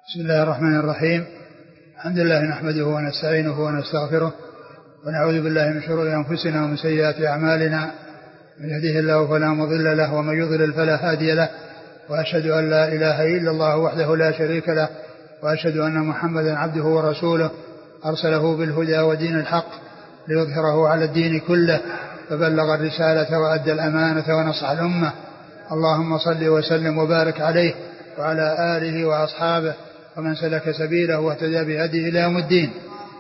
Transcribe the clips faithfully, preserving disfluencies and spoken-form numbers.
بسم الله الرحمن الرحيم. الحمد لله نحمده ونستعينه ونستغفره ونعوذ بالله من شرور أنفسنا ومن سيئات أعمالنا، من يهده الله فلا مضل له ومن يضلل فلا هادي له، وأشهد أن لا إله إلا الله وحده لا شريك له، وأشهد أن محمدا عبده ورسوله أرسله بالهدى ودين الحق ليظهره على الدين كله، فبلغ الرسالة وأدى الأمانة ونصح الأمة. اللهم صل وسلم وبارك عليه وعلى آله وأصحابه ومن سلك سبيله واهتدى بهديه إلى يوم الدين.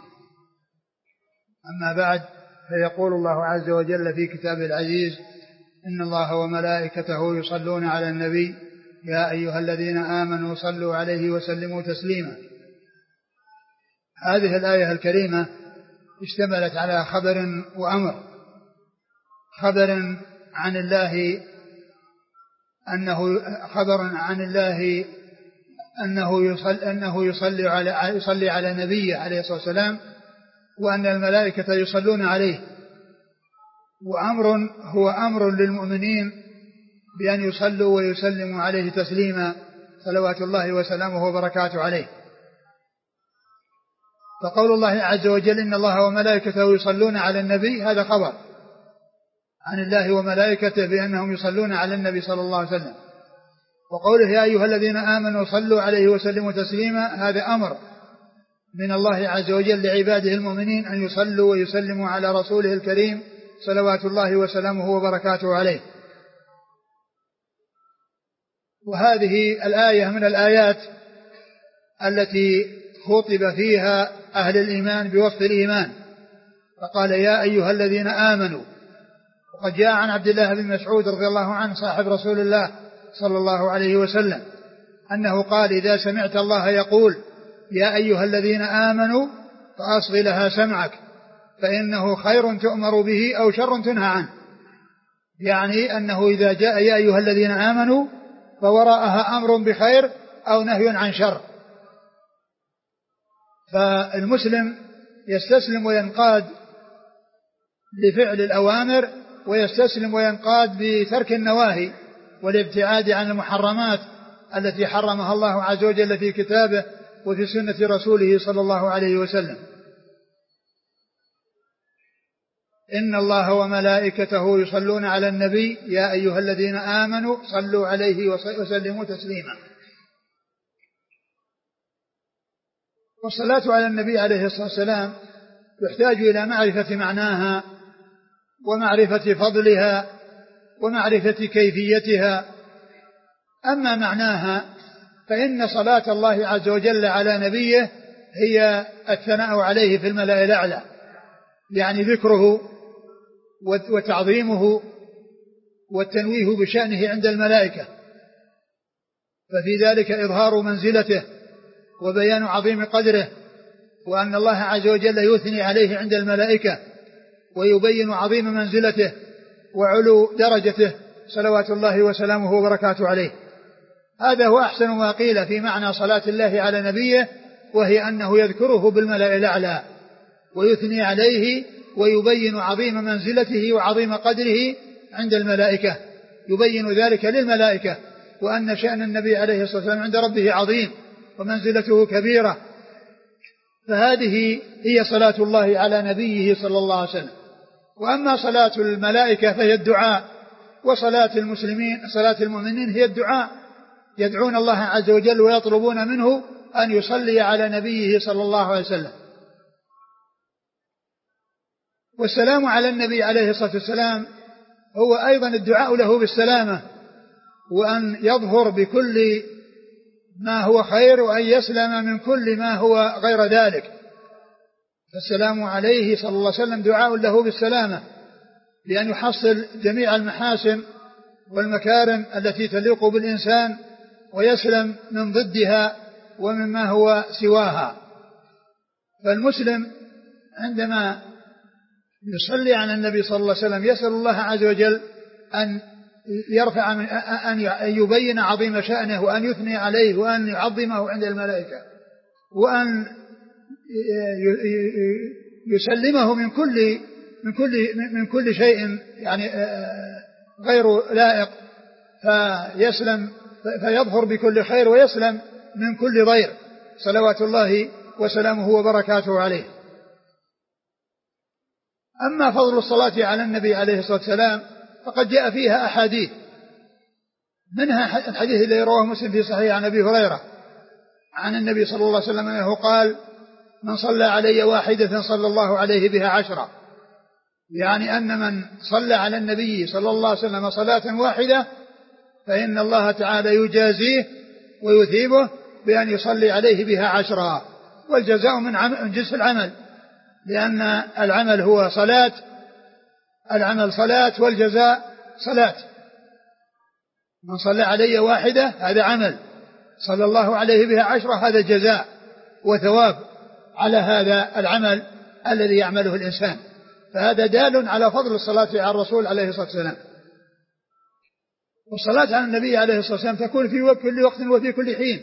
أما بعد، فيقول الله عز وجل في كتابه العزيز: إن الله وملائكته يصلون على النبي يا أيها الذين آمنوا صلوا عليه وسلموا تسليما. هذه الآية الكريمة اشتملت على خبر وأمر. خبر عن الله أنه خبر عن الله أنه يصلي, أنه يصلي على يصلي على نبيه عليه الصلاة والسلام، وأن الملائكة يصلون عليه. وأمر هو أمر للمؤمنين بأن يصلوا ويسلموا عليه تسليما صلوات الله وسلامه وبركاته عليه. فقول الله عز وجل: إن الله وملائكته يصلون على النبي، هذا خبر عن الله وملائكته بأنهم يصلون على النبي صلى الله عليه وسلم. وقوله يا أيها الذين آمنوا صلوا عليه وسلموا تسليما، هذا أمر من الله عز وجل لعباده المؤمنين أن يصلوا ويسلموا على رسوله الكريم صلوات الله وسلامه وبركاته عليه. وهذه الآية من الآيات التي خطب فيها أهل الإيمان بوصف الإيمان، فقال يا أيها الذين آمنوا. وقد جاء عن عبد الله بن مسعود رضي الله عنه صاحب رسول الله صلى الله عليه وسلم أنه قال: إذا سمعت الله يقول يا أيها الذين آمنوا فأصغ لها سمعك، فإنه خير تؤمر به أو شر تنهى عنه. يعني أنه إذا جاء يا أيها الذين آمنوا فوراءها أمر بخير أو نهي عن شر. فالمسلم يستسلم وينقاد لفعل الأوامر، ويستسلم وينقاد بترك النواهي والابتعاد عن المحرمات التي حرمها الله عز وجل في كتابه وفي سنة رسوله صلى الله عليه وسلم. إن الله وملائكته يصلون على النبي يا أيها الذين آمنوا صلوا عليه وسلموا تسليما. والصلاة على النبي عليه الصلاة والسلام يحتاج إلى معرفة معناها ومعرفة فضلها ومعرفة كيفيتها. أما معناها فإن صلاة الله عز وجل على نبيه هي الثناء عليه في الملأ الأعلى، يعني ذكره وتعظيمه والتنويه بشأنه عند الملائكة، ففي ذلك إظهار منزلته وبيان عظيم قدره، وأن الله عز وجل يثني عليه عند الملائكة ويبين عظيم منزلته وعلو درجته صلوات الله وسلامه وبركاته عليه. هذا هو أحسن ما قيل في معنى صلاة الله على نبيه، وهي أنه يذكره بالملأ الأعلى ويثني عليه ويبين عظيم منزلته وعظيم قدره عند الملائكة، يبين ذلك للملائكة، وأن شأن النبي عليه الصلاة والسلام عند ربه عظيم ومنزلته كبيرة. فهذه هي صلاة الله على نبيه صلى الله عليه وسلم. وأما صلاة الملائكة فهي الدعاء، وصلاة المسلمين صلاة المؤمنين هي الدعاء، يدعون الله عز وجل ويطلبون منه أن يصلي على نبيه صلى الله عليه وسلم. والسلام على النبي عليه الصلاة والسلام هو أيضا الدعاء له بالسلامة، وأن يظهر بكل ما هو خير، وأن يسلم من كل ما هو غير ذلك. فالسلام عليه صلى الله عليه وسلم دعاء له بالسلامة، لأن يحصل جميع المحاسن والمكارم التي تليق بالإنسان، ويسلم من ضدها ومما هو سواها. فالمسلم عندما يصلي على النبي صلى الله عليه وسلم يسأل الله عز وجل أن يرفع من أن يبين عظيم شأنه، وأن يثني عليه، وأن يعظمه عند الملائكة، وأن يسلمه من كل من كل من كل شيء يعني غير لائق، فيسلم فيظهر بكل خير ويسلم من كل ضير. صلوات الله وسلامه وبركاته عليه. أما فضل الصلاة على النبي عليه الصلاة والسلام فقد جاء فيها أحاديث، منها الحديث الذي رواه مسلم في صحيح عن أبي هريرة عن النبي صلى الله عليه وسلم أنه قال: من صلى علي واحدة صلى الله عليه بها عشرة، يعني أن من صلى على النبي صلى الله عليه وسلم صلاة واحدة فإن الله تعالى يجازيه ويثيبه بأن يصلي عليه بها عشرة. والجزاء من جنس العمل، لأن العمل هو صلاة، العمل صلاة والجزاء صلاة. من صلى علي واحدة هذا عمل، صلى الله عليه بها عشرة هذا جزاء وثواب على هذا العمل الذي يعمله الإنسان. فهذا دال على فضل الصلاة على الرسول عليه الصلاة والسلام. والصلاة على النبي عليه الصلاة والسلام تكون في كل وقت وفي كل حين،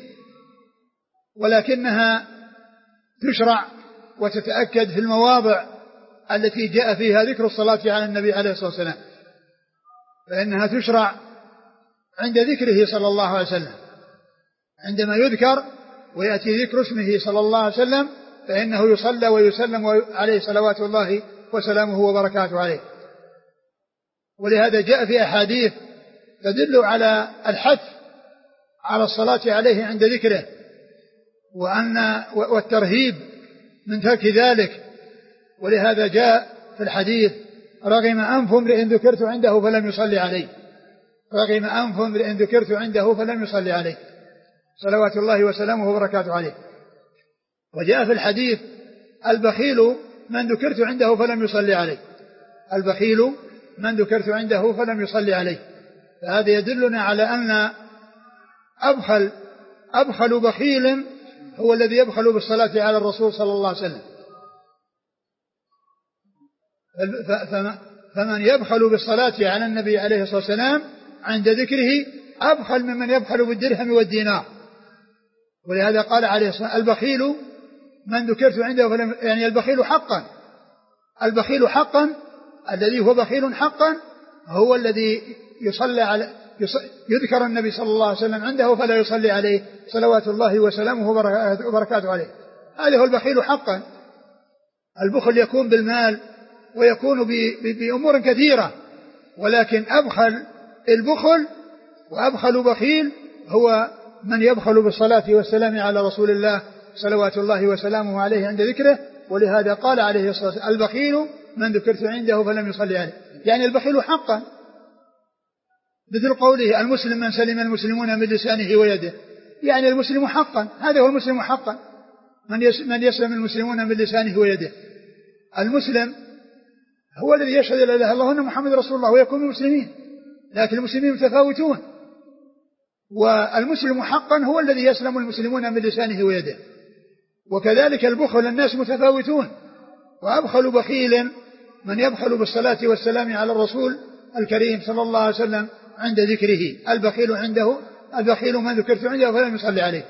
ولكنها تشرع وتتأكد في المواضع التي جاء فيها ذكر الصلاة على النبي عليه الصلاة والسلام، فإنها تشرع عند ذكره صلى الله عليه وسلم، عندما يذكر ويأتي ذكر اسمه صلى الله عليه وسلم فإنه يصلى ويسلم عليه صلوات الله وسلامه وبركاته عليه. ولهذا جاء في أحاديث تدل على الحث على الصلاة عليه عند ذكره، وأن والترهيب من ترك ذلك. ولهذا جاء في الحديث: رغم أنف امرئ ذكرت عنده فلم يصلي عليه، رغم أنف امرئ ذكرت عنده فلم يصلي عليه، صلوات الله وسلامه وبركاته عليه. وجاء في الحديث: البخيل من ذكرت عنده فلم يصلي عليه، البخيل من ذكرت عنده فلم يصلي عليه. فهذا يدلنا على أن أبخل أبخل بخيل هو الذي يبخل بالصلاة على الرسول صلى الله عليه وسلم. فمن يبخل بالصلاة على النبي عليه الصلاة والسلام عند ذكره أبخل ممن يبخل بالدرهم والدينار. ولهذا قال عليه الصلاة والسلام: البخيل من ذكرت عنده فلم، يعني البخيل حقا، البخيل حقا الذي هو بخيل حقا هو الذي يصلى على يذكر النبي صلى الله عليه وسلم عنده فلا يصلي عليه صلوات الله وسلامه وبركاته عليه. هذا هو البخيل حقا. البخل يكون بالمال ويكون بأمور كثيرة، ولكن أبخل البخل وأبخل بخيل هو من يبخل بالصلاة والسلام على رسول الله صلوات الله وسلامه عليه عند ذكره. ولهذا قال عليه الصلاة والسلام: البخيل من ذكرت عنده فلم يصلي عليه، يعني البخيل حقا. مثل قوله: المسلم من سلم المسلمون من لسانه ويده، يعني المسلم حقا، هذا هو المسلم حقا، من يسلم المسلمون من لسانه ويده. المسلم هو الذي يشهد لا اله الا الله وان محمد رسول الله ويكون من المسلمين، لكن المسلمين متفاوتون. والمسلم حقا هو الذي يسلم المسلمون من لسانه ويده. وكذلك البخل الناس متفاوتون، وأبخل بخيل من يبخل بالصلاة والسلام على الرسول الكريم صلى الله عليه وسلم عند ذكره. البخيل عنده البخيل من ذكرت عنده فلم يصلي عليه.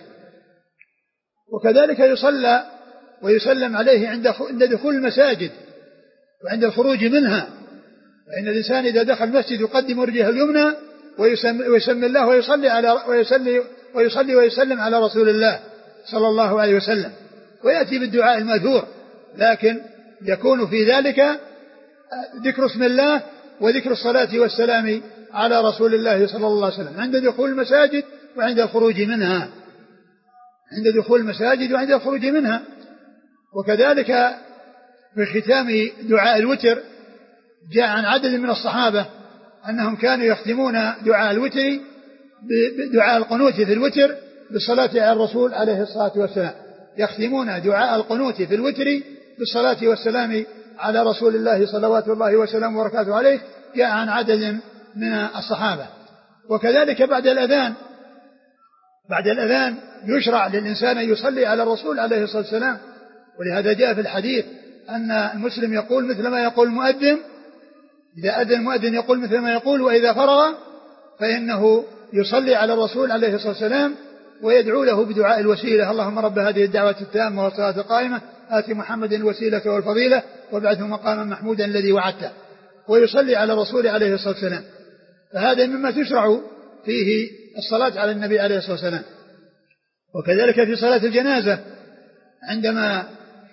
وكذلك يصلى ويسلم عليه عند دخول المساجد وعند الخروج منها، فإن الإنسان إذا دخل المسجد يقدم رجله اليمنى ويسمي الله ويصلي على ويصلي ويصلي ويسلم على رسول الله صلى الله عليه وسلم، ويأتي بالدعاء الماثور، لكن يكون في ذلك ذكر اسم الله وذكر الصلاة والسلام على رسول الله صلى الله عليه وسلم عند دخول المساجد وعند الخروج منها، عند دخول المساجد وعند الخروج منها. وكذلك في ختام دعاء الوتر جاء عن عدد من الصحابة أنهم كانوا يختمون دعاء الوتر بدعاء القنوت في الوتر بالصلاة على الرسول عليه الصلاة والسلام، يختمون دعاء القنوت في الوتر بالصلاة والسلام على رسول الله صلوات الله وسلامه وبركاته عليه، جاء عن عدد من الصحابة. وكذلك بعد الأذان بعد الأذان يشرع للإنسان أن يصلي على الرسول عليه الصلاة والسلام. ولهذا جاء في الحديث أن المسلم يقول مثل ما يقول المؤذن، إذا أذن المؤذن يقول مثل ما يقول، وإذا فرغ فإنه يصلي على الرسول عليه الصلاة والسلام ويدعو له بدعاء الوسيلة: اللهم رب هذه الدعوة التامة والصلاة القائمة آت محمد الوسيلة والفضيلة وابعثه مقاما محمودا الذي وعدته، ويصلي على الرسول عليه الصلاة والسلام. فهذا مما تشرع فيه الصلاة على النبي عليه الصلاة والسلام. وكذلك في صلاة الجنازة عندما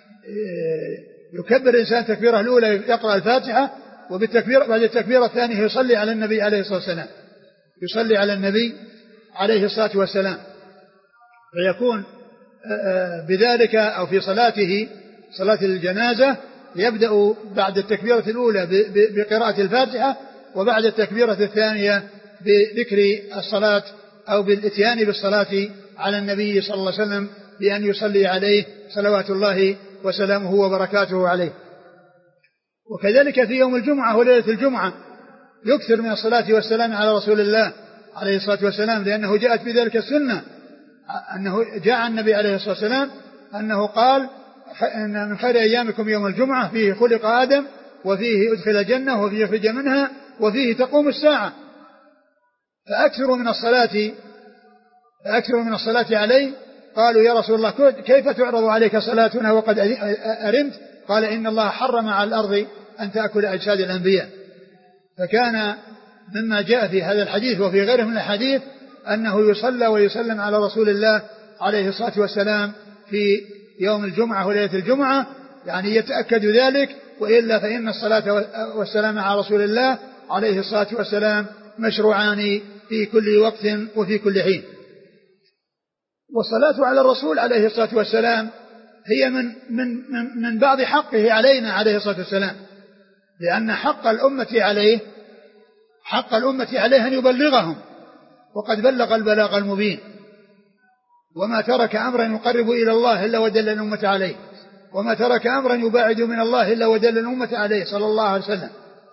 يكبر الإنسان تكبيره الأولى يقرأ الفاتحة، وبالتكبير بعد التكبير الثاني يصلي على النبي عليه الصلاة والسلام يصلي على النبي عليه الصلاة والسلام، فيكون بذلك أو في صلاته صلاة الجنازة يبدأ بعد التكبيرة الأولى بقراءة الفاتحة، وبعد التكبيرة الثانية بذكر الصلاة أو بالإتيان بالصلاة على النبي صلى الله عليه وسلم بأن يصلي عليه صلوات الله وسلامه وبركاته عليه. وكذلك في يوم الجمعة وليلة الجمعة يكثر من الصلاة والسلام على رسول الله عليه الصلاة والسلام، لأنه جاءت بذلك السنة، أنه جاء النبي عليه الصلاة والسلام أنه قال إن من خير أيامكم يوم الجمعة فيه خلق آدم وفيه أدخل الجنة وفيه يخرج منها وفيه تقوم الساعة. فأكثروا من الصلاة فأكثروا من الصلاة عليه. قالوا يا رسول الله كيف تعرض عليك صلاتنا وقد أرمت؟ قال إن الله حرم على الأرض أن تأكل أجساد الأنبياء. فكان مما جاء في هذا الحديث وفي غيره من الحديث أنه يصلى ويسلم على رسول الله عليه الصلاة والسلام في يوم الجمعة وليلة الجمعة، يعني يتأكد ذلك، وإلا فإن الصلاة والسلام على رسول الله عليه الصلاة والسلام مشروعان في كل وقت وفي كل حين. والصلاة على الرسول عليه الصلاة والسلام هي من, من, من, من بعض حقه علينا عليه الصلاة والسلام، لأن حق الأمة عليه حق الأمة عليه أن يبلغهم، وقد بلغ البلاغ المبين، وما ترك أمرا يقرب إلى الله إلا ودل الأمة عليه، وما ترك أمرا يباعد من الله إلا ودل الأمة عليه صلى الله عليه وسلم.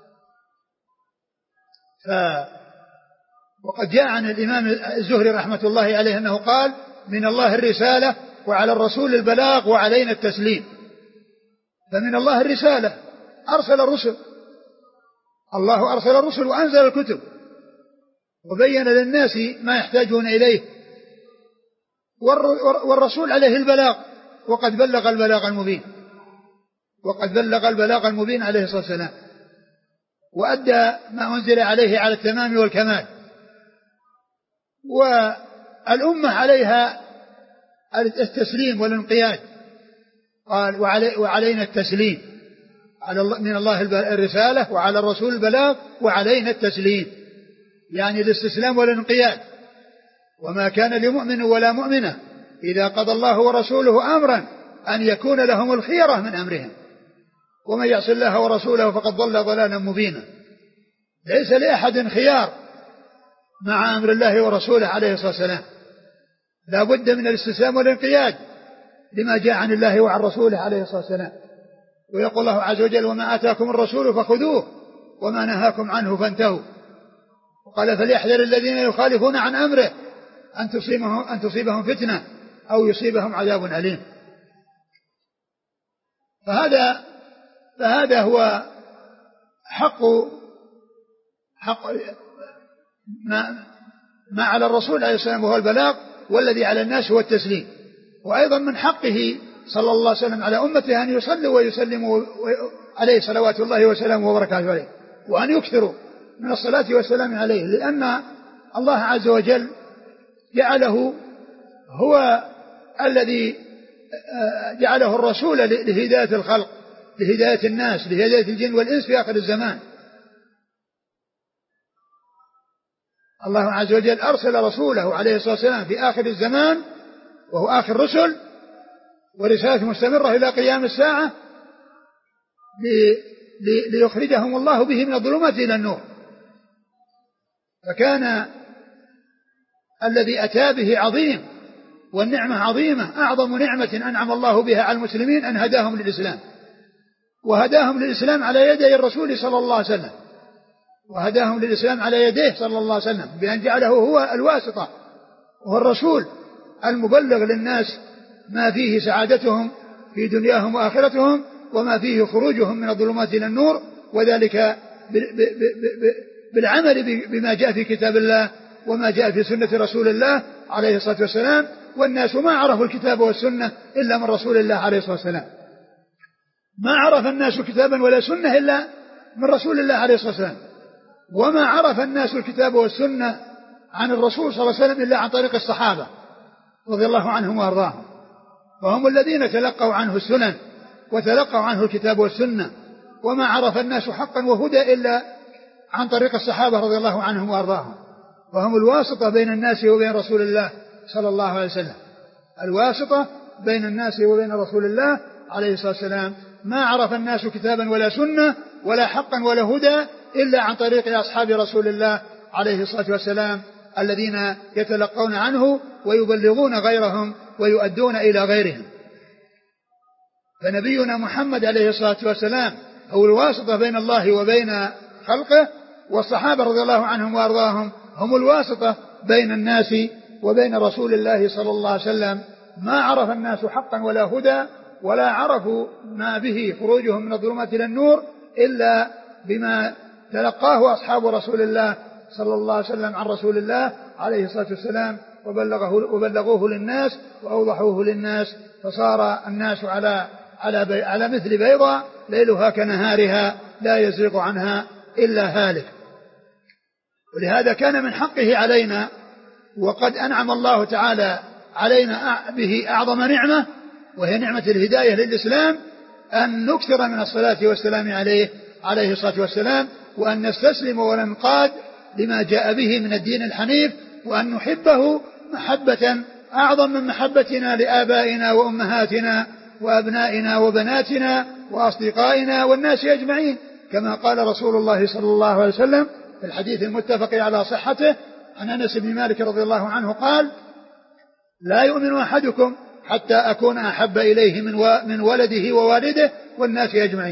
ف وقد جاء عن الإمام الزهري رحمة الله عليه أنه قال من الله الرسالة وعلى الرسول البلاغ وعلينا التسليم. فمن الله الرسالة، أرسل الرسل، الله أرسل الرسل وأنزل الكتب وبين للناس ما يحتاجون إليه، والرسول عليه البلاغ، وقد بلغ البلاغ المبين وقد بلغ البلاغ المبين عليه الصلاة والسلام، وأدى ما أنزل عليه على التمام والكمال. والأمة عليها التسليم والانقياد، قال وعلي وعلينا التسليم، على من الله الرسالة وعلى الرسول البلاغ وعلينا التسليم، يعني الاستسلام والانقياد. وما كان لمؤمن ولا مؤمنة إذا قضى الله ورسوله أمرا أن يكون لهم الخيرة من أمرهم، ومن يعص الله ورسوله فقد ضل ضلالا مبينا. ليس لأحد خيار مع أمر الله ورسوله عليه الصلاة والسلام، لا بد من الاستسلام والانقياد لما جاء عن الله وعن رسوله عليه الصلاة والسلام. ويقول الله عز وجل وما آتاكم الرسول فخذوه وما نهاكم عنه فانتهوا. وقال فليحذر الذين يخالفون عن أمره أن تصيبهم, أن تصيبهم فتنة أو يصيبهم عذاب أليم. فهذا فهذا هو حق حق ما, ما على الرسول عليه السلام وهو البلاغ، والذي على الناس هو التسليم. وأيضا من حقه صلى الله عليه وسلم على أمته أن يصلوا ويسلموا عليه صلوات الله وسلامه وبركاته عليه، وأن يكثروا من الصلاة والسلام عليه، لأن الله عز وجل جعله هو الذي جعله الرسول لهداية الخلق، لهداية الناس، لهداية الجن والإنس في آخر الزمان. الله عز وجل أرسل رسوله عليه الصلاة والسلام في آخر الزمان وهو آخر رسل، ورسالة مستمرة إلى قيام الساعة ليخرجهم الله به من الظلمات إلى النور. فكان الذي أتى به عظيم، والنعمة عظيمة، أعظم نعمة أنعم الله بها على المسلمين أن هداهم للإسلام، وهداهم للإسلام على يدي الرسول صلى الله عليه وسلم، وهداهم للإسلام على يديه صلى الله عليه وسلم بأن جعله هو الواسطة وهو الرسول المبلغ للناس ما فيه سعادتهم في دنياهم وآخرتهم، وما فيه خروجهم من الظلمات إلى النور، وذلك بالعمل بما جاء في كتاب الله وما جاء في سنة رسول الله عليه الصلاة والسلام. والناس ما عرفوا الكتاب والسنة إلا من رسول الله عليه الصلاة والسلام، ما عرف الناس كتابا ولا سنة إلا من رسول الله عليه الصلاة والسلام، وما عرف الناس الكتاب والسنة عن الرسول صلى الله عليه وسلم إلا عن طريق الصحابة رضي الله عنهم وأرضاهم، وهم الذين تلقوا عنه السنن وتلقوا عنه الكتاب والسنة، وما عرف الناس حقا وهدى إلا عن طريق الصحابة رضي الله عنهم وأرضاهم، وهم الواسطة بين الناس وبين رسول الله صلى الله عليه وسلم، الواسطة بين الناس وبين رسول الله عليه الصلاة والسلام. ما عرف الناس كتابا ولا سنة ولا حقا ولا هدى إلا عن طريق أصحاب رسول الله عليه الصلاة والسلام، الذين يتلقون عنه ويبلغون غيرهم ويؤدون إلى غيرهم. فنبينا محمد عليه الصلاة والسلام هو الواسطة بين الله وبين خلقه، والصحابة رضي الله عنهم وأرضاهم هم الواسطة بين الناس وبين رسول الله صلى الله عليه وسلم. ما عرف الناس حقا ولا هدى ولا عرفوا ما به خروجهم من الظلمات إلى النور إلا بما تلقاه أصحاب رسول الله صلى الله عليه وسلم عن رسول الله عليه الصلاة والسلام، وبلغه وبلغوه للناس وأوضحوه للناس، فصار الناس على على على مثل بيضاء ليلها كنهارها لا يزيغ عنها إلا هالك. ولهذا كان من حقه علينا، وقد أنعم الله تعالى علينا به أعظم نعمة وهي نعمة الهداية للإسلام، أن نكثر من الصلاة والسلام عليه عليه الصلاة والسلام، وأن نستسلم وننقاد لما جاء به من الدين الحنيف، وأن نحبه محبة أعظم من محبتنا لآبائنا وأمهاتنا وأبنائنا وبناتنا وأصدقائنا والناس أجمعين، كما قال رسول الله صلى الله عليه وسلم في الحديث المتفق على صحته عن أنس بن مالك رضي الله عنه قال: لا يؤمن أحدكم حتى أكون أحب إليه من ولده ووالده والناس أجمعين.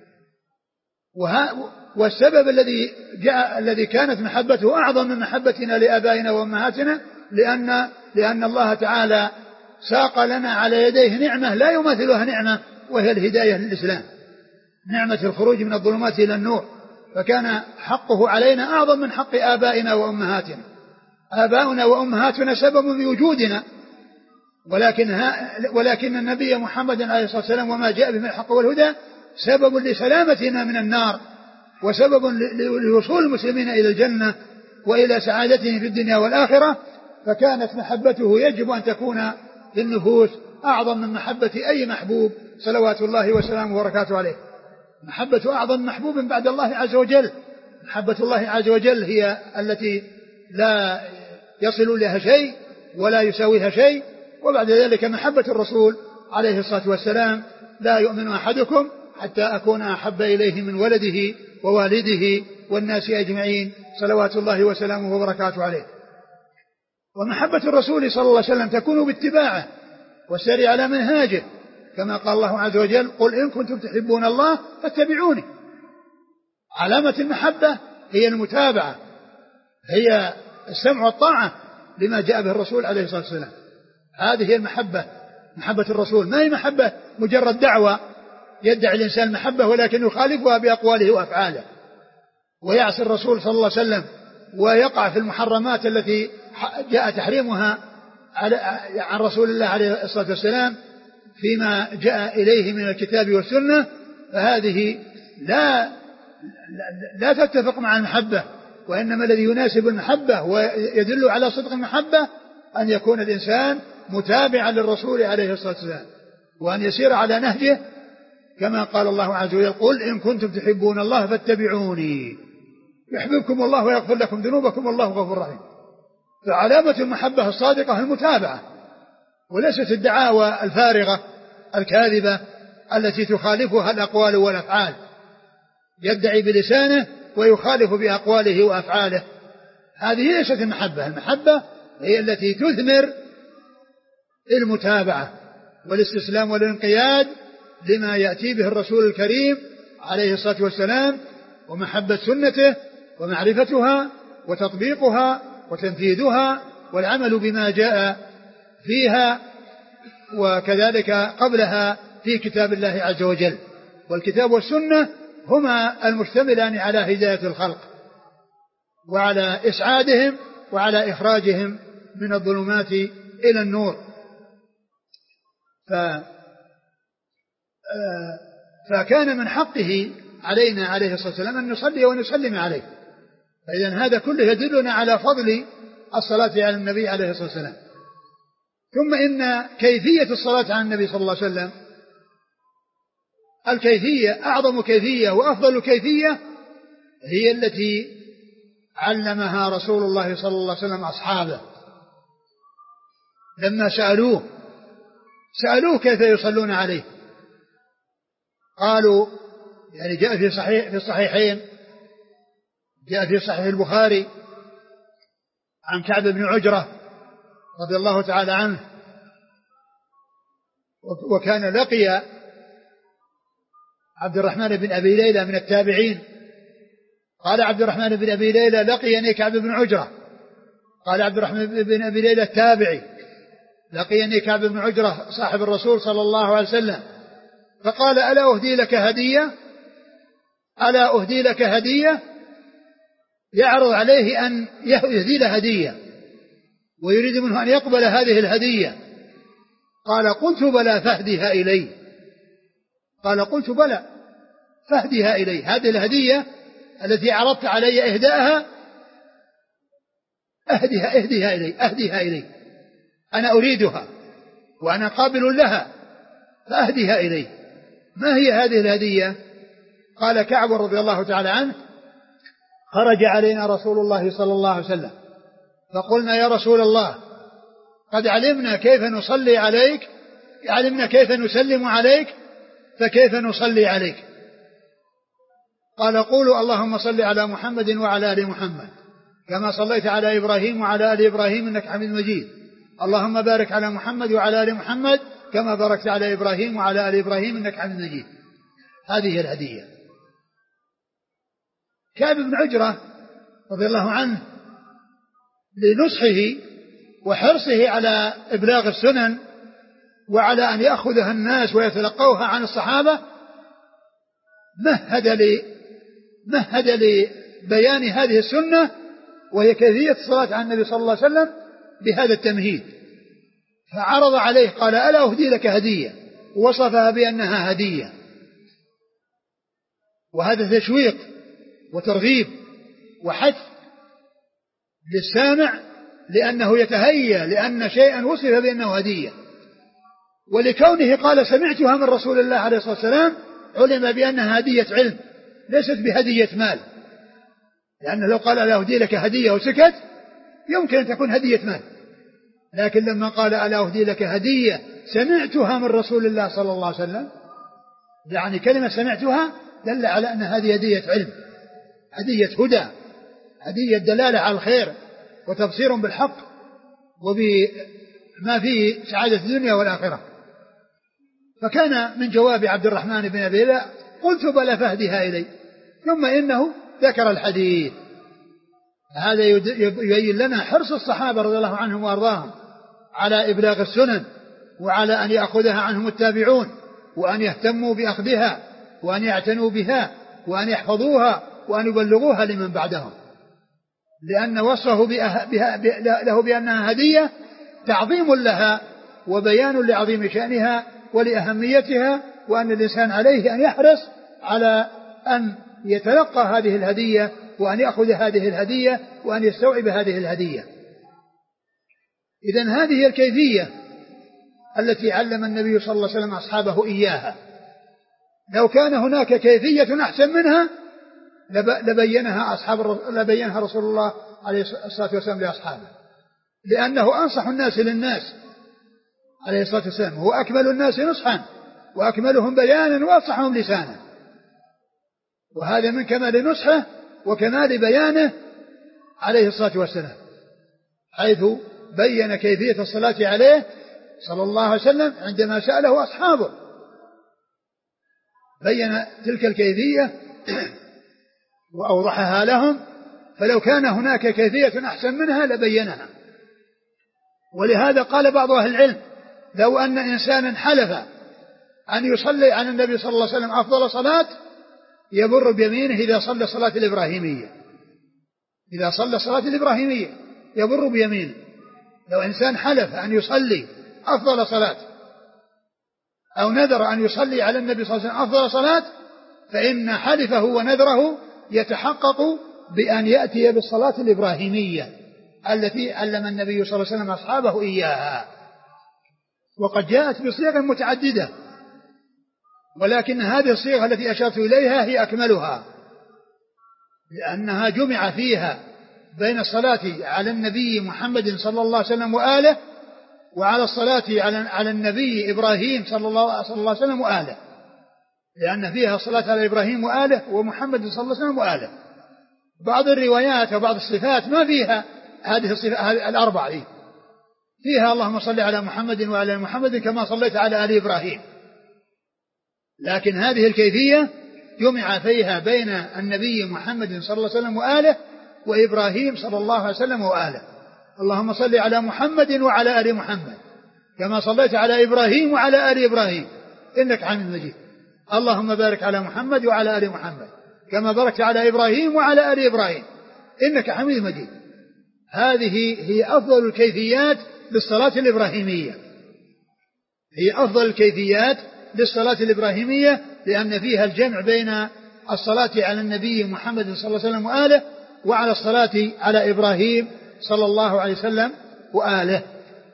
والسبب الذي جاء الذي كانت محبته أعظم من محبتنا لآبائنا وأمهاتنا لأن لأن الله تعالى ساق لنا على يديه نعمة لا يماثلها نعمة، وهي الهداية للإسلام، نعمة الخروج من الظلمات إلى النور، فكان حقه علينا أعظم من حق آبائنا وأمهاتنا. آباؤنا وأمهاتنا سبب بوجودنا، ولكن ولكن النبي محمد عليه الصلاة والسلام وما جاء به من الحق والهدى سبب لسلامتنا من النار، وسبب لوصول المسلمين إلى الجنة وإلى سعادتهم في الدنيا والآخرة. فكانت محبته يجب أن تكون للنفوس أعظم من محبة أي محبوب صلوات الله وسلامه وبركاته عليه. محبة أعظم محبوب بعد الله عز وجل، محبة الله عز وجل هي التي لا يصل لها شيء ولا يساويها شيء. وبعد ذلك محبة الرسول عليه الصلاة والسلام: لا يؤمن أحدكم حتى أكون أحب إليه من ولده ووالده والناس أجمعين صلوات الله وسلامه وبركاته عليه. ومحبة الرسول صلى الله عليه وسلم تكون باتباعه والسير على منهاجه، كما قال الله عز وجل: قل إن كنتم تحبون الله فاتبعوني. علامة المحبة هي المتابعة، هي السمع والطاعة لما جاء به الرسول عليه الصلاة والسلام. هذه هي المحبة، محبة الرسول، ما هي محبة مجرد دعوة يدعي الإنسان المحبة ولكن يخالفها بأقواله وأفعاله، ويعصي الرسول صلى الله عليه وسلم ويقع في المحرمات التي جاء تحريمها عن رسول الله عليه الصلاة والسلام فيما جاء إليه من الكتاب والسنة. فهذه لا لا تتفق مع المحبة، وإنما الذي يناسب المحبة ويدل على صدق المحبة أن يكون الإنسان متابعا للرسول عليه الصلاة والسلام، وأن يسير على نهجه، كما قال الله عز وجل: قل إن كنتم تحبون الله فاتبعوني يحببكم الله ويغفر لكم ذنوبكم والله غفور رحيم. فعلامة المحبة الصادقة المتابعة، وليست الدعاوى الفارغة الكاذبة التي تخالفها الأقوال والأفعال، يدعي بلسانه ويخالف بأقواله وأفعاله. هذه ليست المحبة. المحبة هي التي تثمر المتابعة والاستسلام والانقياد لما يأتي به الرسول الكريم عليه الصلاة والسلام، ومحبة سنته ومعرفتها وتطبيقها وتنفيذها والعمل بما جاء فيها، وكذلك قبلها في كتاب الله عز وجل. والكتاب والسنة هما المشتملان على هداية الخلق وعلى إسعادهم وعلى إخراجهم من الظلمات إلى النور. ف فكان من حقه علينا عليه الصلاة والسلام أن نصلي ونسلم عليه. فإذن هذا كله يدلنا على فضل الصلاة على النبي عليه الصلاة والسلام. ثم إن كيفية الصلاة على النبي صلى الله عليه وسلم الكيفية أعظم كيفية وأفضل كيفية هي التي علمها رسول الله صلى الله عليه وسلم أصحابه لما سألوه سألوه كيف يصلون عليه، قالوا يعني جاء في صحيح في الصحيحين، جاء في صحيح البخاري عن كعب بن عجرة رضي الله تعالى عنه، وكان لقي عبد الرحمن بن أبي ليلى من التابعين، قال عبد الرحمن بن أبي ليلى لقيني كعب بن عجرة، قال عبد الرحمن بن أبي ليلى التابعي لقيني كعب بن عجرة صاحب الرسول صلى الله عليه وسلم، فقال ألا أهدي لك هدية ألا أهدي لك هدية يعرض عليه أن يهدي له هدية ويريد منه أن يقبل هذه الهدية، قال قلت بلى فاهدها إلي، قال قلت بلى فاهدها إلي، هذه الهدية التي عرضت علي إهداءها أهدها أهدها إلي أهدها إلي أنا أريدها وأنا قابل لها فأهدها إلي. ما هي هذه الهدية؟ قال كعب رضي الله تعالى عنه خرج علينا رسول الله صلى الله عليه وسلم فقلنا يا رسول الله قد علمنا كيف نصلي عليك علمنا كيف نسلم عليك فكيف نصلي عليك؟ قال قولوا اللهم صل على محمد وعلى آل محمد كما صليت على إبراهيم وعلى آل إبراهيم إنك حميد مجيد، اللهم بارك على محمد وعلى آل محمد كما باركت على إبراهيم وعلى آل إبراهيم إنك حميد مجيد. هذه الهدية. كعب بن عجرة رضي الله عنه لنصحه وحرصه على إبلاغ السنن وعلى أن يأخذها الناس ويتلقوها عن الصحابة مهد لي مهد لبيان هذه السنة وهي كيفية الصلاة على النبي صلى الله عليه وسلم بهذا التمهيد، فعرض عليه قال ألا أهدي لك هدية، ووصفها بأنها هدية، وهذا تشويق وترغيب وحث للسامع لأنه يتهيأ لأن شيئا وصف بأنه هدية، ولكونه قال سمعتها من رسول الله عليه الصلاة والسلام علم بأنها هدية علم ليست بهدية مال، لأنه لو قال ألا أهدي لك هدية وسكت يمكن أن تكون هدية مال، لكن لما قال ألا أهدي لك هدية سمعتها من رسول الله صلى الله عليه وسلم يعني كلمة سمعتها دل على أن هذه هدية علم، هدية هدى، هدية دلالة على الخير وتبصير بالحق وبما فيه سعادة الدنيا والآخرة. فكان من جواب عبد الرحمن بن أبي ليلى قلت بلى فاهدها إلي، ثم إنه ذكر الحديث. هذا يبين لنا حرص الصحابة رضي الله عنهم وأرضاهم على إبلاغ السنن وعلى أن يأخذها عنهم التابعون وأن يهتموا بأخذها وأن يعتنوا بها وأن يحفظوها وأن يبلغوها لمن بعدهم، لأن وصفه بها بها له بأنها هدية تعظيم لها وبيان لعظيم شأنها ولأهميتها، وأن الإنسان عليه أن يحرص على أن يتلقى هذه الهدية وأن يأخذ هذه الهدية وأن يستوعب هذه الهدية. إذن هذه هي الكيفية التي علم النبي صلى الله عليه وسلم أصحابه إياها. لو كان هناك كيفية أحسن منها لبينها أصحاب لبينها رسول الله عليه الصلاة والسلام لأصحابه، لأنه أنصح الناس للناس عليه الصلاة والسلام، هو أكمل الناس نصحا وأكملهم بيانا وأفصحهم لسانا، وهذا من كمال نصحه وكمال بيانه عليه الصلاة والسلام، حيث بين كيفية الصلاة عليه صلى الله عليه وسلم عندما سأله أصحابه، بين تلك الكيفية وأوضحها لهم، فلو كان هناك كيفية أحسن منها لبينها. ولهذا قال بعض أهل العلم لو أن إنسانا حلف أن يصلي على النبي صلى الله عليه وسلم أفضل صلاة يبر بيمينه إذا صلى الصلاة الإبراهيمية، إذا صلى الصلاة الإبراهيمية يبر بيمينه. لو إنسان حلف أن يصلي أفضل صلاة أو نذر أن يصلي على النبي صلى الله عليه وسلم أفضل صلاة فإن حلفه ونذره يتحقق بأن يأتي بالصلاة الإبراهيمية التي علم النبي صلى الله عليه وسلم أصحابه إياها. وقد جاءت بصيغ متعددة، ولكن هذه الصيغة التي أشرت إليها هي أكملها، لأنها جمع فيها بين الصلاة على النبي محمد صلى الله عليه وسلم وآله، وعلى الصلاة على النبي إبراهيم صلى الله عليه وسلم وآله، لأن فيها الصلاة على إبراهيم وآله ومحمد صلى الله عليه وسلم وآله. بعض الروايات وبعض الصفات ما فيها هذه الصفات الأربع دي، فيها اللهم صل على محمد وعلى محمد كما صليت على آل إبراهيم، لكن هذه الكيفية جمع فيها بين النبي محمد صلى الله عليه وسلم وآله وإبراهيم صلى الله عليه وسلم وآله. اللهم صل على محمد وعلى آل محمد كما صليت على إبراهيم وعلى آل إبراهيم إنك حميد مجيد. اللهم بارك على محمد وعلى آل محمد كما باركت على إبراهيم وعلى آل إبراهيم إنك حميد مجيد. هذه هي أفضل الكيفيات للصلاة الإبراهيمية، هي أفضل الكيفيات للصلاة الإبراهيمية، لأن فيها الجمع بين الصلاة على النبي محمد صلى الله عليه وسلم وآله وعلى الصلاة على إبراهيم صلى الله عليه وسلم وآله.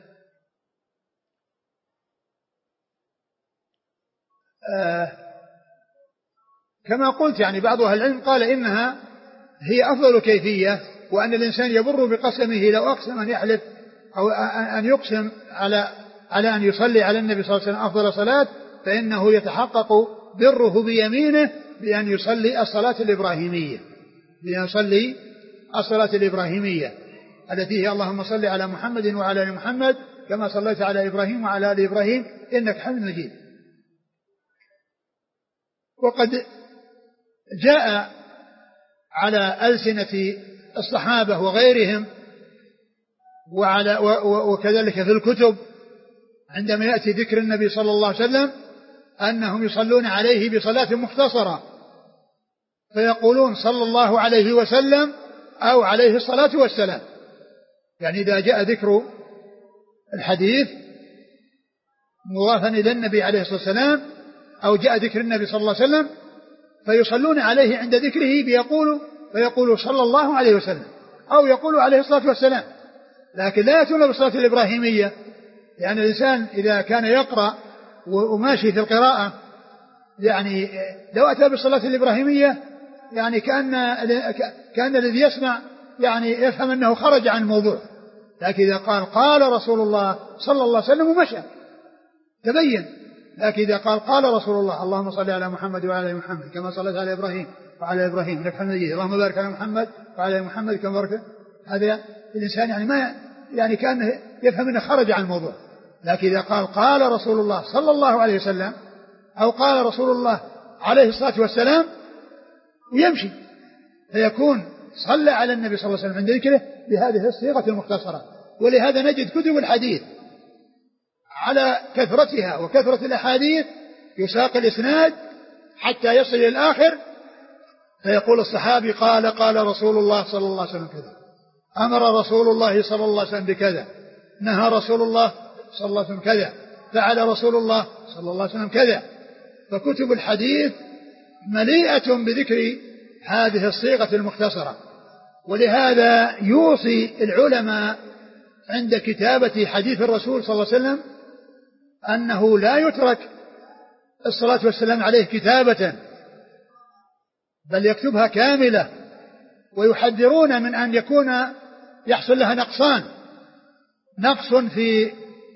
آه كما قلت يعني بعض أهل العلم قال إنها هي أفضل كيفية، وأن الإنسان يبر بقسمه لو أقسم أن يحلف أو أن يقسم على على أن يصلي على النبي صلى الله عليه وسلم أفضل صلاة، فإنه يتحقق بره بيمينه بأن يصلي الصلاة الإبراهيمية، بأن يصلي الصلاة الإبراهيمية التي هي اللهم صل على محمد وعلى آل محمد كما صليت على إبراهيم وعلى آل إبراهيم إنك حميد مجيد. وقد جاء على ألسنة الصحابة وغيرهم وعلى وكذلك في الكتب عندما يأتي ذكر النبي صلى الله عليه وسلم أنهم يصلون عليه بصلاة مختصرة، فيقولون صلى الله عليه وسلم أو عليه الصلاة والسلام. يعني إذا جاء ذكر الحديث مضافا إلى النبي عليه الصلاة والسلام أو جاء ذكر النبي صلى الله عليه وسلم فيصلون عليه عند ذكره بيقولوا فيقولوا صلى الله عليه وسلم أو يقولوا عليه الصلاة والسلام، لكن لا يأتون بالصلاة الإبراهيمية. يعني الإنسان إذا كان يقرأ وماشي في القراءة يعني لو أتى بالصلاة الإبراهيمية يعني كأن كأن الذي يسمع يعني يفهم أنه خرج عن الموضوع، لكن إذا قال قال رسول الله صلى الله عليه وسلم ومشى تبين. لكن إذا قال قال رسول الله اللهم صل على محمد وعلى محمد كما صليت على إبراهيم وعلى إبراهيم إنك حميد مجيد اللهم بارك على محمد وعلى محمد كما بارك، هذا الإنسان يعني ما يعني كأنه يفهم أنه خرج عن الموضوع. لكن إذا قال قال رسول الله صلى الله عليه وسلم أو قال رسول الله عليه الصلاة والسلام ويمشي، فيكون صلى على النبي صلى الله عليه وسلم عند ذكره بهذه الصيغة المختصرة. ولهذا نجد كتب الحديث على كثرتها وكثرة الأحاديث يساق الإسناد حتى يصل إلى الآخر فيقول الصحابي قال قال رسول الله صلى الله عليه وسلم كذا، أمر رسول الله صلى الله عليه وسلم بكذا، نهى رسول الله صلى الله عليه وسلم كذا، فعل رسول الله صلى الله عليه وسلم كذا. فكتب الحديث مليئة بذكر هذه الصيغة المختصرة. ولهذا يوصي العلماء عند كتابة حديث الرسول صلى الله عليه وسلم أنه لا يترك الصلاة والسلام عليه كتابة، بل يكتبها كاملة، ويحذرون من أن يكون يحصل لها نقصان، نقص في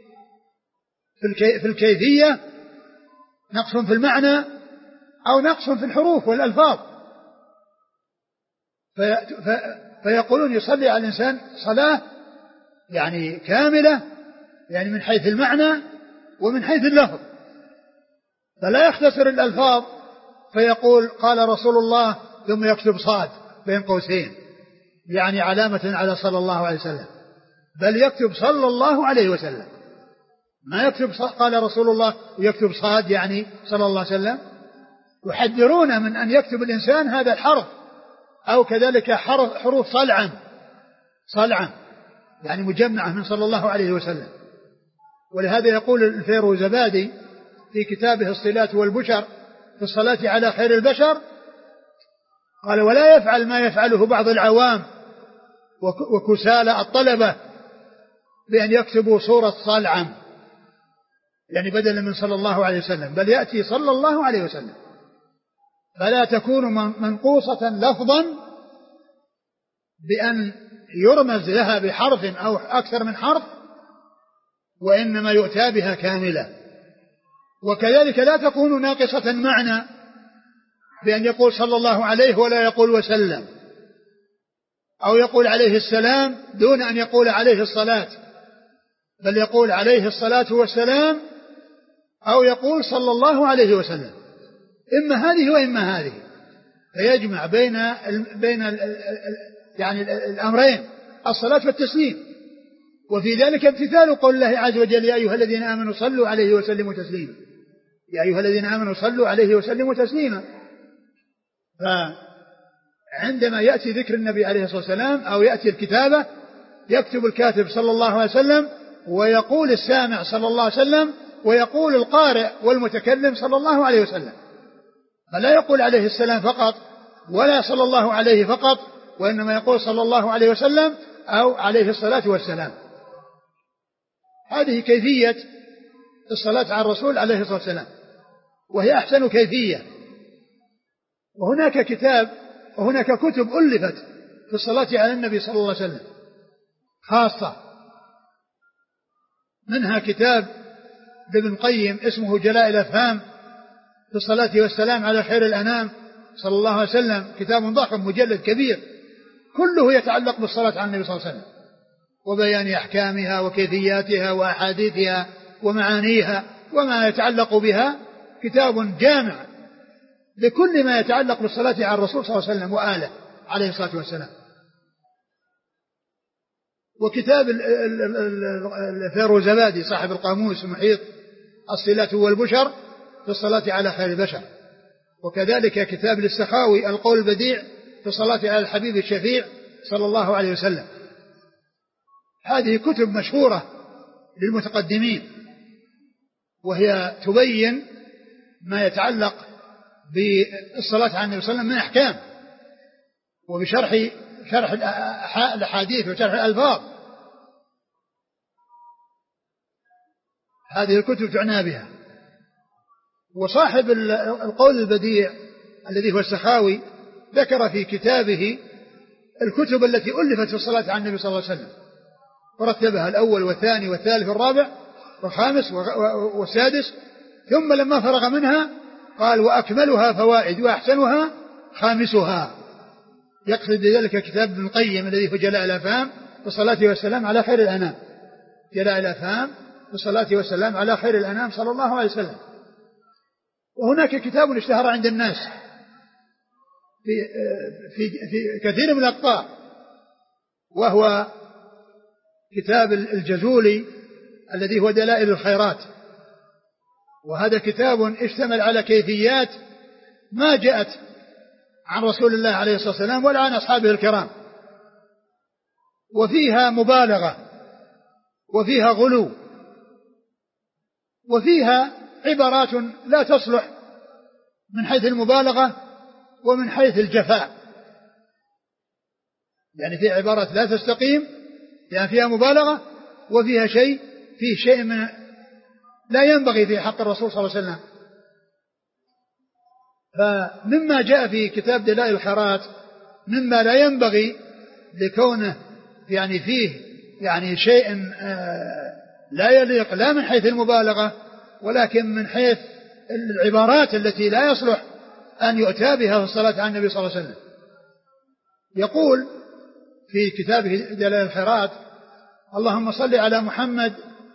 في الكيفية، نقص في المعنى، أو نقص في الحروف والألفاظ. في فيقولون يصلي على الإنسان صلاة يعني كاملة، يعني من حيث المعنى ومن حيث اللفظ، فلا يختصر الألفاظ فيقول قال رسول الله ثم يكتب صاد بين قوسين يعني علامة على صلى الله عليه وسلم، بل يكتب صلى الله عليه وسلم، ما يكتب قال رسول الله ويكتب صاد يعني صلى الله عليه وسلم. يحذرون من أن يكتب الإنسان هذا الحرف أو كذلك حروف صلعا صلعا يعني مجمعة من صلى الله عليه وسلم. ولهذا يقول الفيروزبادي في كتابه الصلات والبشر في الصلاة على خير البشر قال ولا يفعل ما يفعله بعض العوام وكسالى الطلبة بأن يكتبوا صورة صلعا، يعني بدلا من صلى الله عليه وسلم، بل يأتي صلى الله عليه وسلم، فلا تكون منقوصة لفظا بأن يرمز لها بحرف أو أكثر من حرف، وإنما يؤتى بها كاملة. وكذلك لا تكون ناقصة معنى بأن يقول صلى الله عليه ولا يقول وسلم، أو يقول عليه السلام دون أن يقول عليه الصلاة، بل يقول عليه الصلاة والسلام أو يقول صلى الله عليه وسلم، إما هذه وإما هذه، فيجمع بين ال بين ال يعني الأمرين، الصلاة والتسليم. وفي ذلك امتثال قول الله عز وجل: يا أيها الذين آمنوا صلوا عليه وسلموا تسليما، يا أيها الذين آمنوا صلوا عليه وسلموا تسليما. فعندما يأتي ذكر النبي عليه الصلاة والسلام أو يأتي الكتابة، يكتب الكاتب صلى الله عليه وسلم، ويقول السامع صلى الله عليه وسلم، ويقول القارئ والمتكلم صلى الله عليه وسلم، فلا يقول عليه السلام فقط ولا صلى الله عليه فقط، وإنما يقول صلى الله عليه وسلم أو عليه الصلاة والسلام. هذه كيفية الصلاة على الرسول عليه الصلاة والسلام، وهي أحسن كيفية. وهناك كتاب وهناك كتب ألفت في الصلاة على النبي صلى الله عليه وسلم خاصة، منها كتاب لابن قيم اسمه جلاء الأفهام في الصلاة والسلام على خير الأنام صلى الله عليه وسلم، كتاب ضخم مجلد كبير كله يتعلق بالصلاة على النبي صلى الله عليه وسلم وبيان أحكامها وكيفياتها وأحاديثها ومعانيها وما يتعلق بها، كتاب جامع لكل ما يتعلق بالصلاة على الرسول صلى الله عليه وسلم وآله عليه الصلاة والسلام. وكتاب الفيروزبادي صاحب القاموس المحيط الصلة والبشر في الصلاة على خير البشر، وكذلك كتاب للسخاوي القول البديع في الصلاة على الحبيب الشفيع صلى الله عليه وسلم. هذه كتب مشهورة للمتقدمين، وهي تبين ما يتعلق بالصلاة على النبي صلى الله عليه وسلم من أحكام، وبشرح شرح الأحاديث وشرح الألفاظ. هذه الكتب تعنى بها. وصاحب القول البديع الذي هو السخاوي ذكر في كتابه الكتب التي ألفت في الصلاة على النبي صلى الله عليه وسلم، ورتبها الأول والثاني والثالث والرابع والخامس والسادس، ثم لما فرغ منها قال: وأكملها فوائد وأحسنها خامسها. يقصد بذلك كتاب ابن القيم الذي هو جلاء الأفهام في الصلاة والسلام على خير الأنام، جلاء الأفهام في الصلاة والسلام على خير الأنام صلى الله عليه وسلم. وهناك كتاب اشتهر عند الناس في, في, في كثير من الأقطار، وهو كتاب الجزولي الذي هو دلائل الخيرات، وهذا كتاب اشتمل على كيفيات ما جاءت عن رسول الله عليه الصلاة والسلام ولا عن أصحابه الكرام، وفيها مبالغة وفيها غلو وفيها عبارات لا تصلح من حيث المبالغة ومن حيث الجفاء، يعني في عبارات لا تستقيم، يعني فيها مبالغة وفيها شيء فيه شيء من لا ينبغي في حق الرسول صلى الله عليه وسلم. فمما جاء في كتاب دلائل الخيرات مما لا ينبغي لكونه يعني فيه يعني شيء لا يليق لا من حيث المبالغة ولكن من حيث العبارات التي لا يصلح أن يؤتى بها في الصلاة على النبي صلى الله عليه وسلم. يقول في كتابه دلائل الخيرات: اللهم صل على محمد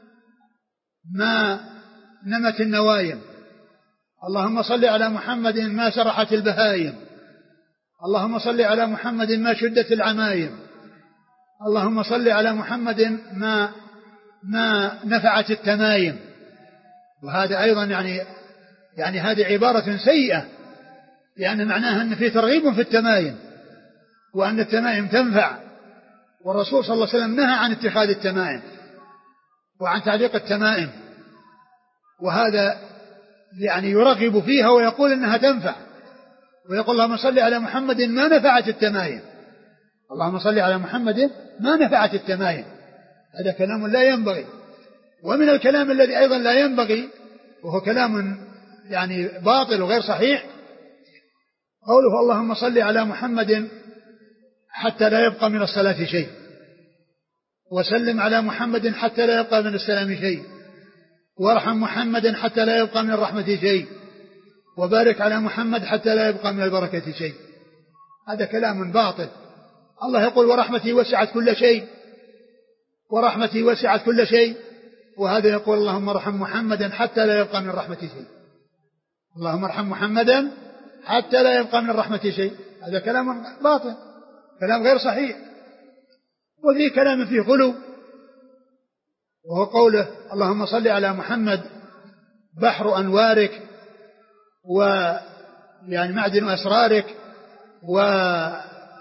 ما نمت النوايم، اللهم صل على محمد ما سرحت البهايم، اللهم صل على محمد ما شدت العمايم، اللهم صل على محمد ما ما نفعت التمايم. وهذا أيضا يعني يعني هذه عبارة سيئة، يعني معناها أن في ترغيب في التمايم وأن التمايم تنفع، والرسول صلى الله عليه وسلم نهى عن اتخاذ التمائم وعن تعليق التمائم، وهذا يعني يرغب فيها ويقول إنها تنفع، ويقول اللهم صل على محمد ما نفعت التمائم، اللهم صل على محمد ما نفعت التمائم. هذا كلام لا ينبغي، ومن الكلام الذي أيضا لا ينبغي وهو كلام يعني باطل وغير صحيح قوله اللهم صل على محمد حتى لا يبقى من الصلاة شيء، وسلم على محمد حتى لا يبقى من السلام شيء، وارحم محمدا حتى لا يبقى من الرحمة شيء، وبارك على محمد حتى لا يبقى من البركة شيء. هذا كلام باطل. الله يقول ورحمتي وسعت كل شيء، ورحمتي وسعت كل شيء، وهذا يقول اللهم ارحم محمدا حتى لا يبقى من الرحمة شيء. اللهم ارحم محمدا حتى لا يبقى من الرحمة شيء. هذا كلام باطل، كلام غير صحيح. وفي كلام فيه غلو، وهو قوله اللهم صل على محمد بحر أنوارك ويعني معدن أسرارك وتاج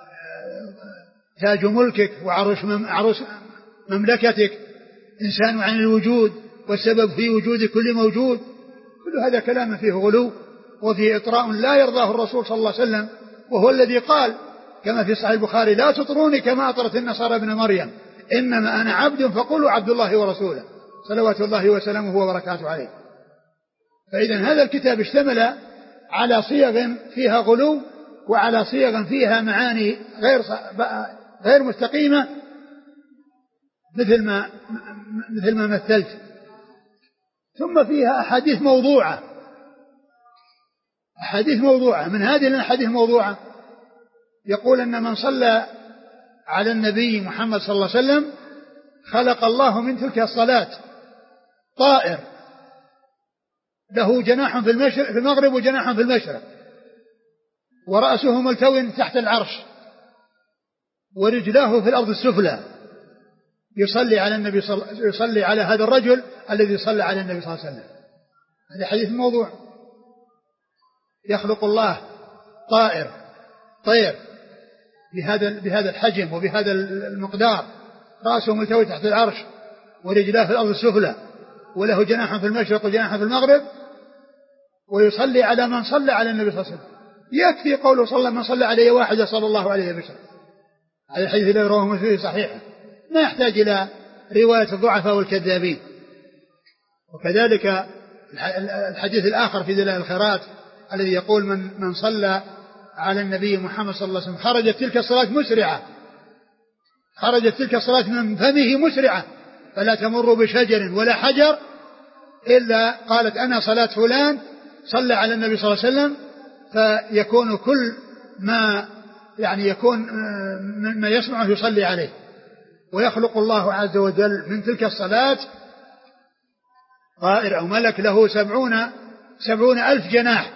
ملكك وعروش عروس مملكتك، إنسان عن الوجود والسبب في وجود كل موجود. كل هذا كلام فيه غلو وفيه إطراء لا يرضاه الرسول صلى الله عليه وسلم، وهو الذي قال كما في صحيح البخاري لا تطروني كما أطرت النصارى ابن مريم إنما أنا عبد فقولوا عبد الله ورسوله صلوات الله وسلامه وبركاته عليه. فإذا هذا الكتاب اشتمل على صيغ فيها غلو وعلى صيغ فيها معاني غير غير مستقيمة مثل ما مثل ما مثلت. ثم فيها أحاديث موضوعة، أحاديث موضوعة. من هذه الأحاديث الموضوعة يقول أن من صلى على النبي محمد صلى الله عليه وسلم خلق الله من تلك الصلاة طائر له جناح في المشرق في المغرب وجناح في المشرق، ورأسه ملتو تحت العرش، ورجلاه في الأرض السفلى، يصلي على النبي صل... يصلي على هذا الرجل الذي صلى على النبي صلى الله عليه وسلم. هذا حديث موضوع. يخلق الله طائر طير بهذا بهذا الحجم وبهذا المقدار، رأسه ملتوي تحت العرش ورجلاه في الأرض السفلى، وله جناح في المشرق وجناح في المغرب، ويصلي على من صلى على النبي صلى الله عليه وسلم. يكفي قوله صلى من صلى عليه واحدة صلى الله عليه وسلم. هذا الحديث الذي رواه مسلم صحيحا، ما يحتاج إلى رواية الضعفاء والكذابين. وكذلك الحديث الآخر في دلائل الخيرات الذي يقول من من صلى على النبي محمد صلى الله عليه وسلم خرجت تلك الصلاة مسرعة، خرجت تلك الصلاة من فمه مسرعة، فلا تمر بشجر ولا حجر إلا قالت أنا صلاة فلان صلى على النبي صلى الله عليه وسلم، فيكون كل ما يعني يكون ما يسمعه يصلي عليه. ويخلق الله عز وجل من تلك الصلاة طائر أو ملك له سبعون سبعون ألف جناح،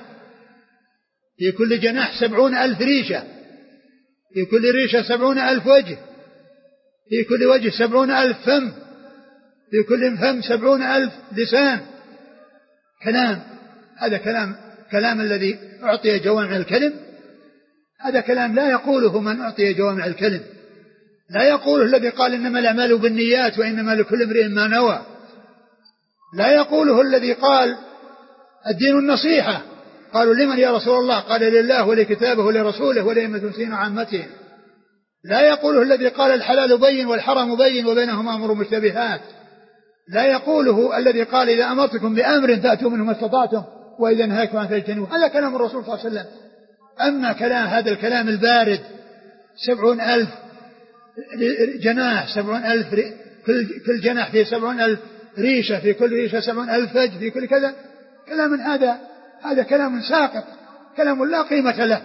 في كل جناح سبعون ألف ريشة، في كل ريشة سبعون ألف وجه، في كل وجه سبعون ألف فم، في كل فم سبعون ألف لسان. كلام، هذا كلام كلام الذي أعطي جوامع الكلم، هذا كلام لا يقوله من أعطي جوامع الكلم، لا يقوله الذي قال إنما الأعمال بالنيات وإنما لكل امرئ ما نوى، لا يقوله الذي قال الدين النصيحة، قالوا لمن يا رسول الله؟ قال لله ولكتابه ولرسوله ولأئمة المسلمين وعامتهم. لا يقوله الذي قال الحلال بين والحرام بين وبينهما أمور مشتبهات. لا يقوله الذي قال إذا أمرتكم بأمر فأتوا منه ما استطعتم وإذا نهاكم عن فاجتنبوه. هذا كلام الرسول صلى الله عليه وسلم. أما كلام هذا الكلام البارد سبعون ألف جناح، سبعون ألف كل, كل جناح فيه سبعون ألف ريشة، في كل ريشة سبعون ألف فج، في كل كذا، كلام هذا هذا كلام ساقط، كلام لا قيمة له.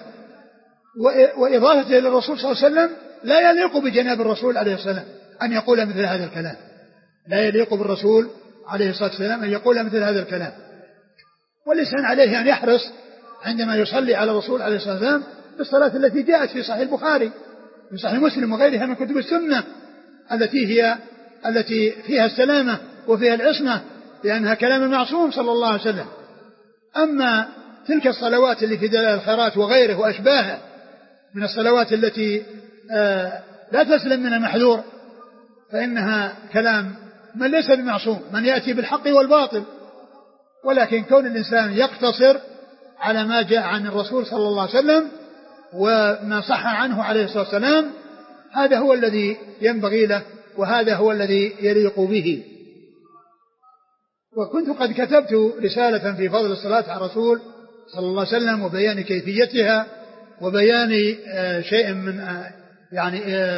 وإضافته للرسول صلى الله عليه وسلم لا يليق بجناب الرسول عليه الصلاة والسلام أن يقول مثل هذا الكلام، لا يليق بالرسول عليه الصلاة والسلام أن يقول مثل هذا الكلام. والإنسان عليه أن يحرص عندما يصلي على الرسول عليه الصلاة والسلام بالصلاة التي جاءت في صحيح البخاري في صحيح مسلم وغيرها من كتب السنة التي هي التي فيها السلامة وفيها العصمة، لأنها كلام المعصوم صلى الله عليه وسلم. أما تلك الصلوات اللي في دلائل الخيرات وغيره وأشباهه من الصلوات التي آه لا تسلم من المحذور، فإنها كلام من ليس بمعصوم، من يأتي بالحق والباطل. ولكن كون الإنسان يقتصر على ما جاء عن الرسول صلى الله عليه وسلم وما صح عنه عليه الصلاة والسلام، هذا هو الذي ينبغي له، وهذا هو الذي يليق به. وكنت قد كتبت رسالة في فضل الصلاة على الرسول صلى الله عليه وسلم وبيان كيفيتها وبيان شيء من يعني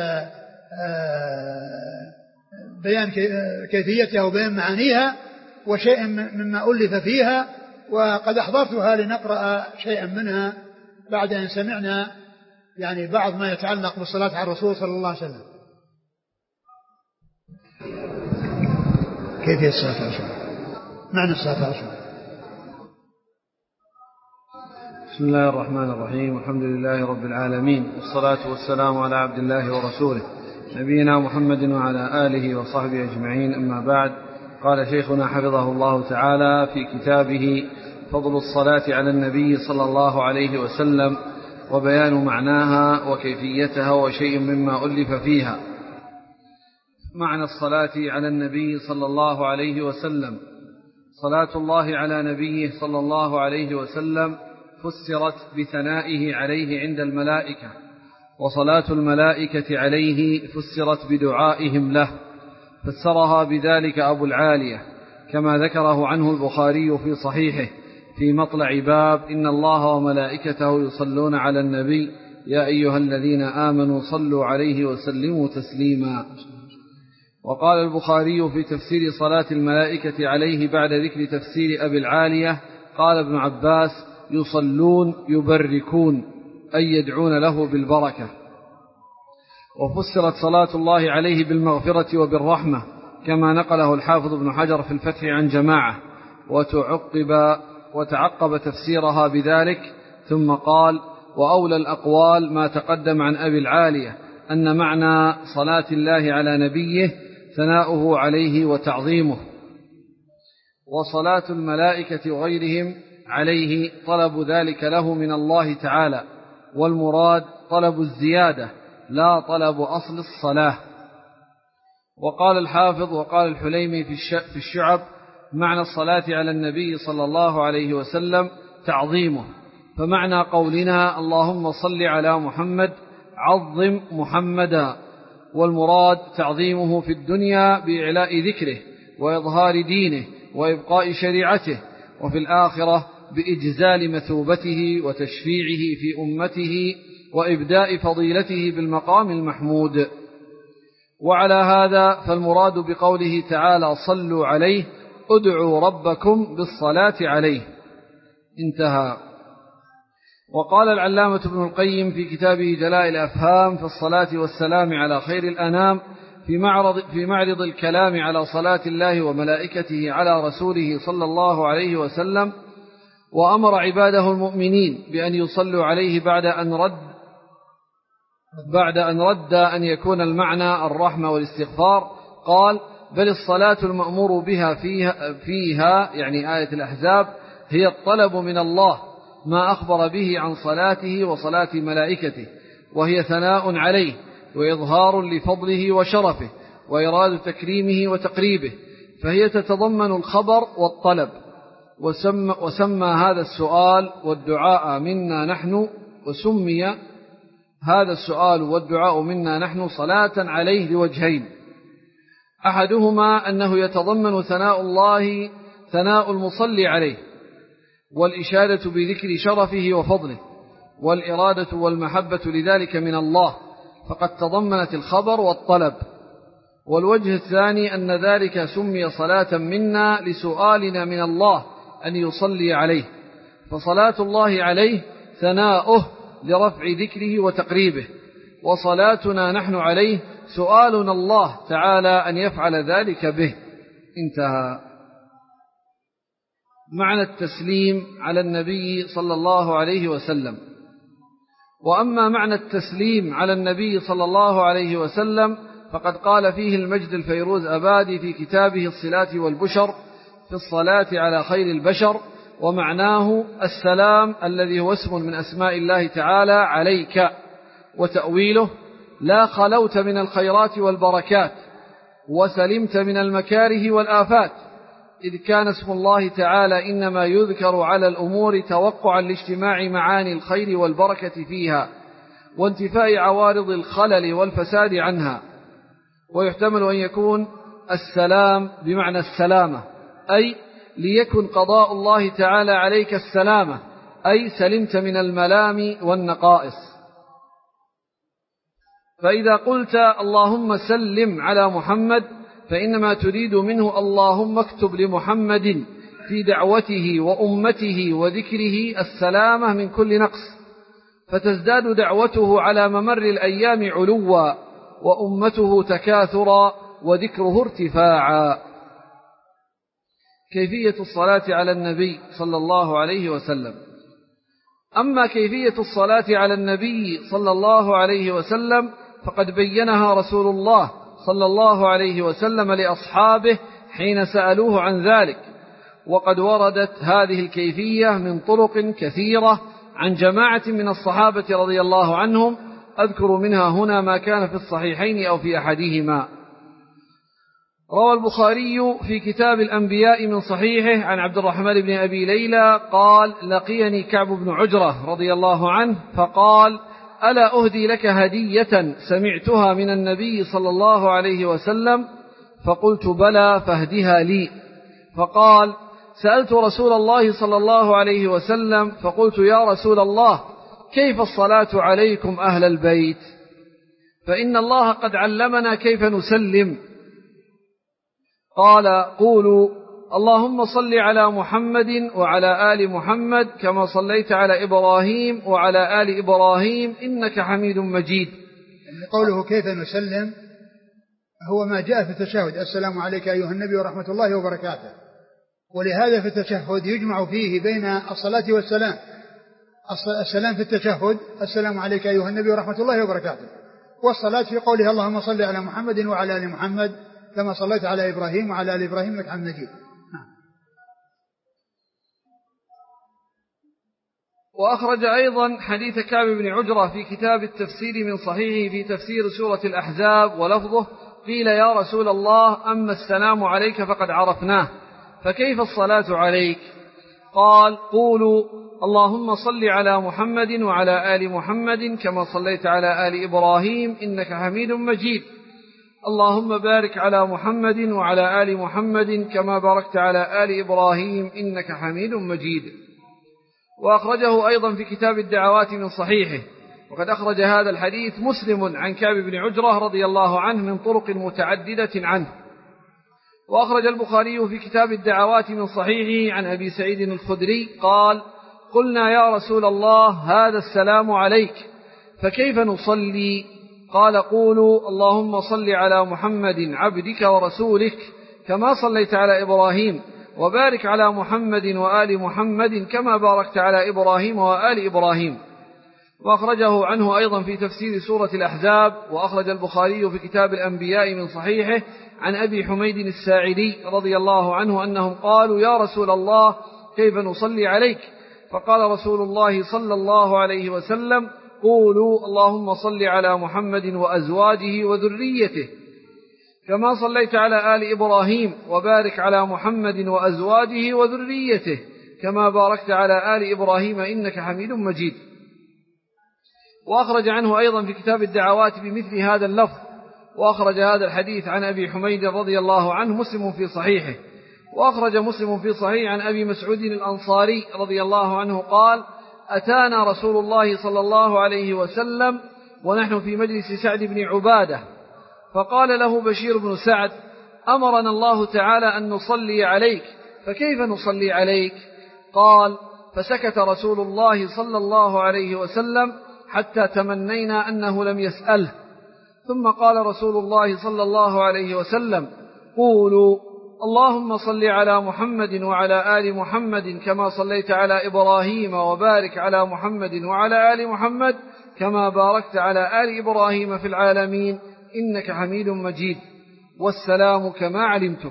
بيان كيفيتها وبيان معانيها وشيء مما ألف فيها، وقد أحضرتها لنقرأ شيئا منها بعد أن سمعنا يعني بعض ما يتعلق بالصلاة على الرسول صلى الله عليه وسلم. كيفية الصلاة على الرسول، معنى الصلاة على الرسول. بسم الله الرحمن الرحيم، الحمد لله رب العالمين، والصلاة والسلام على عبد الله ورسوله نبينا محمد وعلى آله وصحبه أجمعين، أما بعد. قال شيخنا حفظه الله تعالى في كتابه فضل الصلاة على النبي صلى الله عليه وسلم وبيان معناها وكيفيتها وشيء مما ألف فيها. معنى الصلاة على النبي صلى الله عليه وسلم: صلاة الله على نبيه صلى الله عليه وسلم فسرت بثنائه عليه عند الملائكة، وصلاة الملائكة عليه فسرت بدعائهم له، فسرها بذلك أبو العالية كما ذكره عنه البخاري في صحيحه في مطلع باب إن الله وملائكته يصلون على النبي يا أيها الذين آمنوا صلوا عليه وسلموا تسليما. وقال البخاري في تفسير صلاة الملائكة عليه بعد ذكر تفسير أبي العالية قال ابن عباس: يصلون يبركون أي يدعون له بالبركة. وفسرت صلاة الله عليه بالمغفرة وبالرحمة كما نقله الحافظ ابن حجر في الفتح عن جماعة، وتعقب وتعقب تفسيرها بذلك ثم قال: وأولى الأقوال ما تقدم عن أبي العالية أن معنى صلاة الله على نبيه ثناؤه عليه وتعظيمه، وصلاة الملائكة وغيرهم عليه طلب ذلك له من الله تعالى، والمراد طلب الزيادة لا طلب أصل الصلاة. وقال الحافظ وقال الحليمي في الشعب: معنى الصلاة على النبي صلى الله عليه وسلم تعظيمه، فمعنى قولنا اللهم صل على محمد عظم محمدا، والمراد تعظيمه في الدنيا بإعلاء ذكره وإظهار دينه وإبقاء شريعته، وفي الآخرة بإجزال مثوبته وتشفيعه في أمته وإبداء فضيلته بالمقام المحمود. وعلى هذا فالمراد بقوله تعالى صلوا عليه ادعوا ربكم بالصلاة عليه. انتهى. وقال العلامة ابن القيم في كتابه جلاء الأفهام في الصلاة والسلام على خير الأنام في معرض, في معرض الكلام على صلاة الله وملائكته على رسوله صلى الله عليه وسلم: وأمر عباده المؤمنين بأن يصلوا عليه بعد أن رد بعد أن رد أن يكون المعنى الرحمة والاستغفار، قال: بل الصلاة المأمور بها فيها, فيها يعني آية الأحزاب هي الطلب من الله ما أخبر به عن صلاته وصلاة ملائكته، وهي ثناء عليه وإظهار لفضله وشرفه وإرادة تكريمه وتقريبه، فهي تتضمن الخبر والطلب. وسمى, وسمى هذا السؤال والدعاء منا نحن وسمي هذا السؤال والدعاء منا نحن صلاة عليه لوجهين: أحدهما أنه يتضمن ثناء الله ثناء المصلي عليه والإشادة بذكر شرفه وفضله والإرادة والمحبة لذلك من الله، فقد تضمنت الخبر والطلب. والوجه الثاني أن ذلك سمي صلاة منا لسؤالنا من الله أن يصلي عليه، فصلاة الله عليه ثناؤه لرفع ذكره وتقريبه، وصلاتنا نحن عليه سؤالنا الله تعالى أن يفعل ذلك به. انتهى. معنى التسليم على النبي صلى الله عليه وسلم. وأما معنى التسليم على النبي صلى الله عليه وسلم فقد قال فيه المجد الفيروز أبادي في كتابه الصلاة والبشر في الصلاة على خير البشر: ومعناه السلام الذي هو اسم من أسماء الله تعالى عليك، وتأويله لا خلوت من الخيرات والبركات وسلمت من المكاره والآفات، إذ كان اسم الله تعالى إنما يذكر على الأمور توقعا لاجتماع معاني الخير والبركة فيها وانتفاء عوارض الخلل والفساد عنها. ويحتمل أن يكون السلام بمعنى السلامة، أي ليكن قضاء الله تعالى عليك السلامة، أي سلمت من الملام والنقائص. فإذا قلت اللهم سلم على محمد فإنما تريد منه اللهم اكتب لمحمد في دعوته وأمته وذكره السلامة من كل نقص، فتزداد دعوته على ممر الأيام علوا، وأمته تكاثرا، وذكره ارتفاعا. كيفية الصلاة على النبي صلى الله عليه وسلم. أما كيفية الصلاة على النبي صلى الله عليه وسلم فقد بينها رسول الله صلى الله عليه وسلم لأصحابه حين سألوه عن ذلك، وقد وردت هذه الكيفية من طرق كثيرة عن جماعة من الصحابة رضي الله عنهم، أذكر منها هنا ما كان في الصحيحين أو في أحدهما. روى البخاري في كتاب الأنبياء من صحيحه عن عبد الرحمن بن أبي ليلى قال: لقيني كعب بن عجرة رضي الله عنه فقال: ألا أهدي لك هدية سمعتها من النبي صلى الله عليه وسلم؟ فقلت: بلى، فاهدها لي. فقال: سألت رسول الله صلى الله عليه وسلم فقلت: يا رسول الله، كيف الصلاة عليكم أهل البيت؟ فإن الله قد علمنا كيف نسلم. قال: قولوا اللهم صل على محمد وعلى آل محمد كما صليت على إبراهيم وعلى آل إبراهيم إنك حميد مجيد. قوله كيف نسلم هو ما جاء في التشهد: السلام عليك أيها النبي ورحمة الله وبركاته. ولهذا في التشهد يجمع فيه بين الصلاة والسلام. السلام في التشهد: السلام عليك أيها النبي ورحمة الله وبركاته. والصلاة في قوله اللهم صل على محمد وعلى آل محمد كما صليت على إبراهيم وعلى آل إبراهيم إنك حميد مجيد. وأخرج أيضا حديث كعب بن عجرة في كتاب التفسير من صحيحه في تفسير سورة الأحزاب ولفظه: قيل يا رسول الله أما السلام عليك فقد عرفناه، فكيف الصلاة عليك؟ قال: قولوا اللهم صل على محمد وعلى آل محمد كما صليت على آل إبراهيم إنك حميد مجيد، اللهم بارك على محمد وعلى آل محمد كما باركت على آل إبراهيم إنك حميد مجيد. وأخرجه أيضا في كتاب الدعوات من صحيحه. وقد أخرج هذا الحديث مسلم عن كعب بن عجرة رضي الله عنه من طرق متعددة عنه. وأخرج البخاري في كتاب الدعوات من صحيحه عن أبي سعيد الخدري قال: قلنا يا رسول الله هذا السلام عليك فكيف نصلي؟ قال: قولوا اللهم صل على محمد عبدك ورسولك كما صليت على إبراهيم، وبارك على محمد وآل محمد كما باركت على إبراهيم وآل إبراهيم. وأخرجه عنه أيضا في تفسير سورة الأحزاب. وأخرج البخاري في كتاب الأنبياء من صحيحه عن أبي حميد الساعدي رضي الله عنه أنهم قالوا: يا رسول الله كيف نصلي عليك؟ فقال رسول الله صلى الله عليه وسلم: قولوا اللهم صل على محمد وأزواجه وذريته كما صليت على آل إبراهيم، وبارك على محمد وأزواجه وذريته كما باركت على آل إبراهيم إنك حميد مجيد. وأخرج عنه أيضا في كتاب الدعوات بمثل هذا اللفظ. وأخرج هذا الحديث عن أبي حميد رضي الله عنه مسلم في صحيحه. وأخرج مسلم في صحيح عن أبي مسعود الأنصاري رضي الله عنه قال: أتانا رسول الله صلى الله عليه وسلم ونحن في مجلس سعد بن عبادة، فقال له بشير بن سعد: أمرنا الله تعالى أن نصلي عليك فكيف نصلي عليك؟ قال: فسكت رسول الله صلى الله عليه وسلم حتى تمنينا أنه لم يسأله، ثم قال رسول الله صلى الله عليه وسلم: قولوا اللهم صل على محمد وعلى آل محمد كما صليت على إبراهيم، وبارك على محمد وعلى آل محمد كما باركت على آل إبراهيم في العالمين إنك حميد مجيد، والسلام كما علمتم.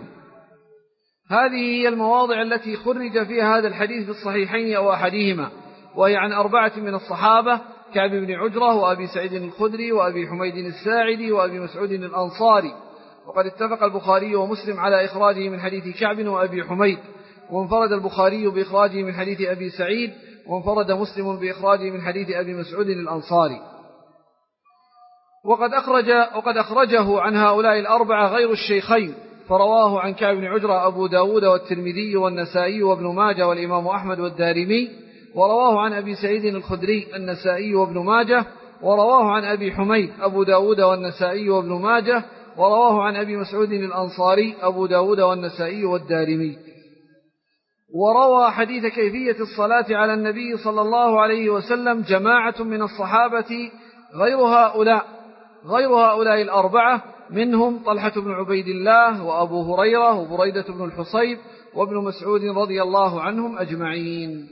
هذه هي المواضع التي خرج فيها هذا الحديث في الصحيحين أو أحدهما، وهي عن أربعة من الصحابة: كعب بن عجرة وأبي سعيد الخدري وأبي حميد الساعدي وأبي مسعود الأنصاري. وقد اتفق البخاري ومسلم على إخراجه من حديث كعب وأبي حميد، وانفرد البخاري بإخراجه من حديث أبي سعيد، وانفرد مسلم بإخراجه من حديث أبي مسعود الأنصاري. وقد أخرج وقد أخرجه عن هؤلاء الأربعة غير الشيخين فرواه عن كعب بن عجرة أبو داود والترمذي والنسائي وابن ماجه والإمام أحمد والدارمي، ورواه عن أبي سعيد الخدري النسائي وابن ماجه، ورواه عن أبي حميد أبو داود والنسائي وابن ماجه، ورواه عن أبي مسعود الأنصاري أبو داود والنسائي والدارمي. وروى حديث كيفية الصلاة على النبي صلى الله عليه وسلم جماعة من الصحابة غير هؤلاء غير هؤلاء الأربعة، منهم طلحة بن عبيد الله وأبو هريرة وبريدة بن الحصيب وابن مسعود رضي الله عنهم أجمعين.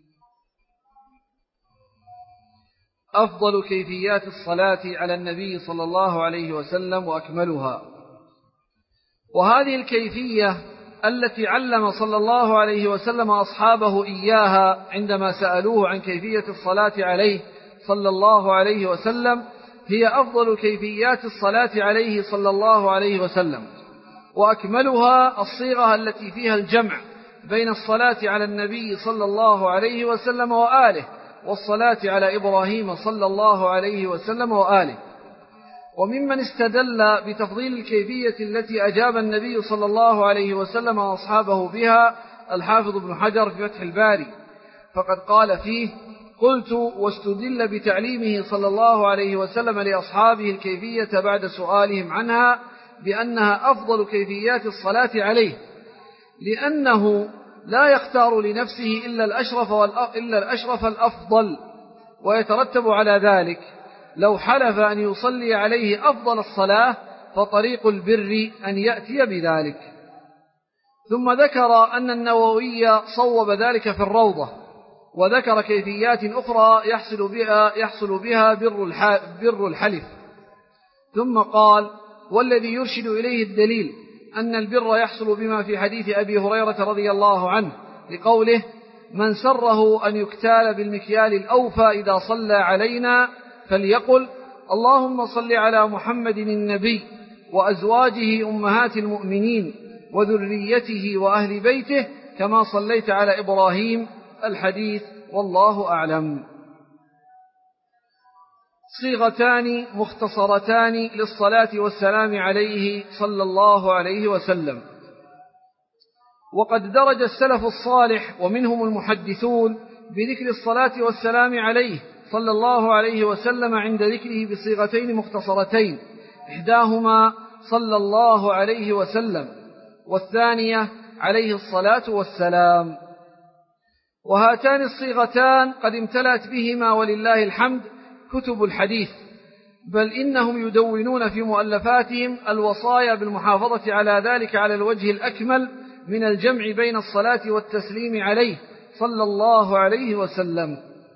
أفضل كيفيات الصلاة على النبي صلى الله عليه وسلم وأكملها. وهذه الكيفية التي علم صلى الله عليه وسلم أصحابه إياها عندما سألوه عن كيفية الصلاة عليه صلى الله عليه وسلم هي أفضل كيفيات الصلاة عليه صلى الله عليه وسلم، وأكملها الصيغة التي فيها الجمع بين الصلاة على النبي صلى الله عليه وسلم وآله والصلاة على إبراهيم صلى الله عليه وسلم وآله. وممن استدل بتفضيل الكيفية التي أجاب النبي صلى الله عليه وسلم وأصحابه بها الحافظ ابن حجر في فتح الباري، فقد قال فيه: قلت واستدل بتعليمه صلى الله عليه وسلم لأصحابه الكيفية بعد سؤالهم عنها بأنها أفضل كيفيات الصلاة عليه، لأنه لا يختار لنفسه إلا الأشرف, إلا الأشرف الأفضل، ويترتب على ذلك لو حلف أن يصلي عليه أفضل الصلاة فطريق البر أن يأتي بذلك. ثم ذكر أن النووي صوب ذلك في الروضة، وذكر كيفيات أخرى يحصل بها, يحصل بها بر الحلف. ثم قال: والذي يرشد إليه الدليل أن البر يحصل بما في حديث أبي هريرة رضي الله عنه لقوله: من سره أن يكتال بالمكيال الأوفى إذا صلى علينا فليقل اللهم صل على محمد النبي وأزواجه أمهات المؤمنين وذريته وأهل بيته كما صليت على إبراهيم. الحديث والله أعلم. صيغتان مختصرتان للصلاة والسلام عليه صلى الله عليه وسلم. وقد درج السلف الصالح ومنهم المحدثون بذكر الصلاة والسلام عليه صلى الله عليه وسلم عند ذكره بصيغتين مختصرتين، إحداهما صلى الله عليه وسلم، والثانية عليه الصلاة والسلام. وهاتان الصيغتان قد امتلأت بهما ولله الحمد كتب الحديث، بل إنهم يدونون في مؤلفاتهم الوصايا بالمحافظة على ذلك على الوجه الأكمل من الجمع بين الصلاة والتسليم عليه صلى الله عليه وسلم.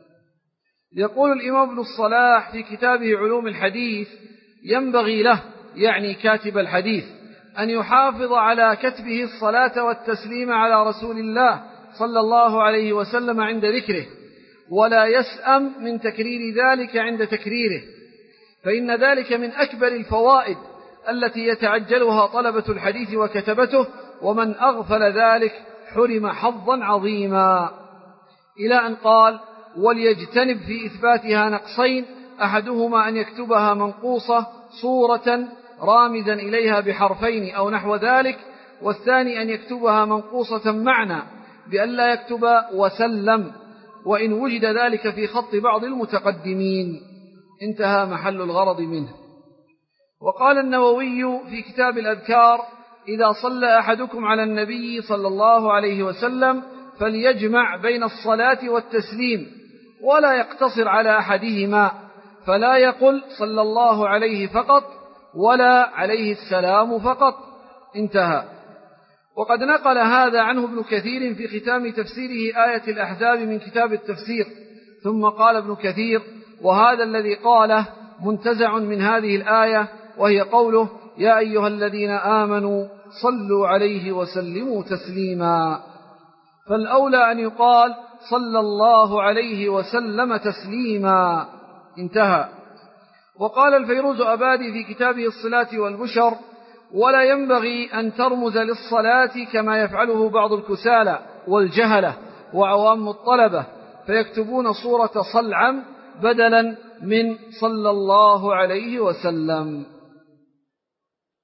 يقول الإمام ابن الصلاح في كتابه علوم الحديث: ينبغي له، يعني كاتب الحديث، أن يحافظ على كتبه الصلاة والتسليم على رسول الله صلى الله عليه وسلم عند ذكره، ولا يسأم من تكرير ذلك عند تكريره، فإن ذلك من أكبر الفوائد التي يتعجلها طلبة الحديث وكتبته، ومن أغفل ذلك حرم حظا عظيما. إلى أن قال: وليجتنب في إثباتها نقصين، أحدهما أن يكتبها منقوصة صورة رامزا إليها بحرفين أو نحو ذلك، والثاني أن يكتبها منقوصة معنى بأن لا يكتب وسلم، وإن وجد ذلك في خط بعض المتقدمين. انتهى محل الغرض منه. وقال النووي في كتاب الأذكار: إذا صلى أحدكم على النبي صلى الله عليه وسلم فليجمع بين الصلاة والتسليم ولا يقتصر على أحدهما، فلا يقل صلى الله عليه فقط ولا عليه السلام فقط. انتهى. وقد نقل هذا عنه ابن كثير في ختام تفسيره آية الأحزاب من كتاب التفسير. ثم قال ابن كثير: وهذا الذي قاله منتزع من هذه الآية، وهي قوله: يا أيها الذين آمنوا صلوا عليه وسلموا تسليما، فالأولى أن يقال صلى الله عليه وسلم تسليما. انتهى. وقال الفيروز أبادي في كتابه الصلاة والبشر: ولا ينبغي أن ترمز للصلاة كما يفعله بعض الكسالى والجهلة وعوام الطلبة، فيكتبون صورة صلعم بدلا من صلى الله عليه وسلم.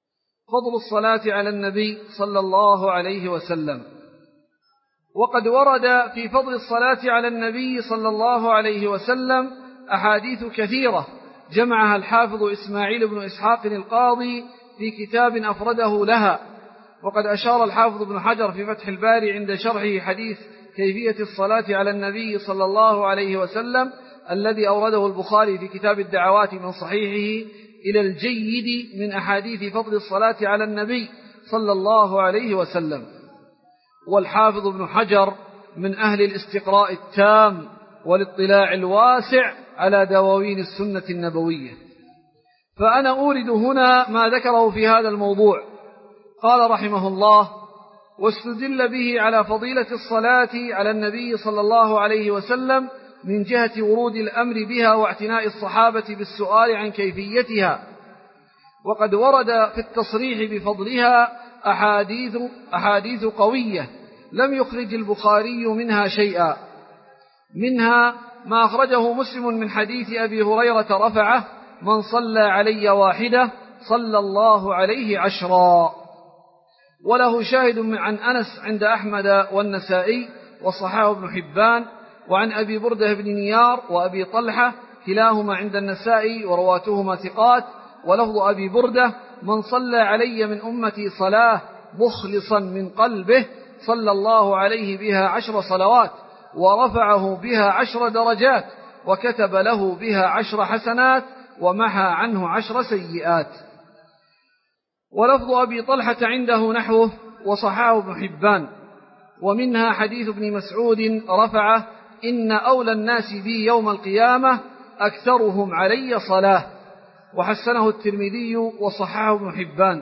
فضل الصلاة على النبي صلى الله عليه وسلم. وقد ورد في فضل الصلاة على النبي صلى الله عليه وسلم أحاديث كثيرة جمعها الحافظ إسماعيل بن إسحاق القاضي في كتاب أفرده لها. وقد أشار الحافظ بن حجر في فتح الباري عند شرحه حديث كيفية الصلاة على النبي صلى الله عليه وسلم الذي أورده البخاري في كتاب الدعوات من صحيحه إلى الجيد من أحاديث فضل الصلاة على النبي صلى الله عليه وسلم. والحافظ ابن حجر من أهل الاستقراء التام والاطلاع الواسع على دواوين السنة النبوية. فأنا أورد هنا ما ذكره في هذا الموضوع. قال رحمه الله: واستدل به على فضيلة الصلاة على النبي صلى الله عليه وسلم من جهة ورود الأمر بها واعتناء الصحابة بالسؤال عن كيفيتها. وقد ورد في التصريح بفضلها أحاديث, أحاديث قوية لم يخرج البخاري منها شيئا. منها ما أخرجه مسلم من حديث أبي هريرة رفعه: من صلى علي واحدة صلى الله عليه عشرا. وله شاهد عن أنس عند أحمد والنسائي وصححه ابن حبان، وعن أبي بردة بن نيار وأبي طلحة كلاهما عند النسائي ورواتهما ثقات. ولفظ أبي بردة: من صلى علي من أمتي صلاة مخلصا من قلبه صلى الله عليه بها عشر صلوات ورفعه بها عشر درجات وكتب له بها عشر حسنات ومحى عنه عشر سيئات. ولفظ أبي طلحة عنده نحوه وصححه ابن حبان. ومنها حديث ابن مسعود رفعه: إن أولى الناس بي يوم القيامة أكثرهم علي صلاة. وحسنه الترمذي وصححه ابن حبان.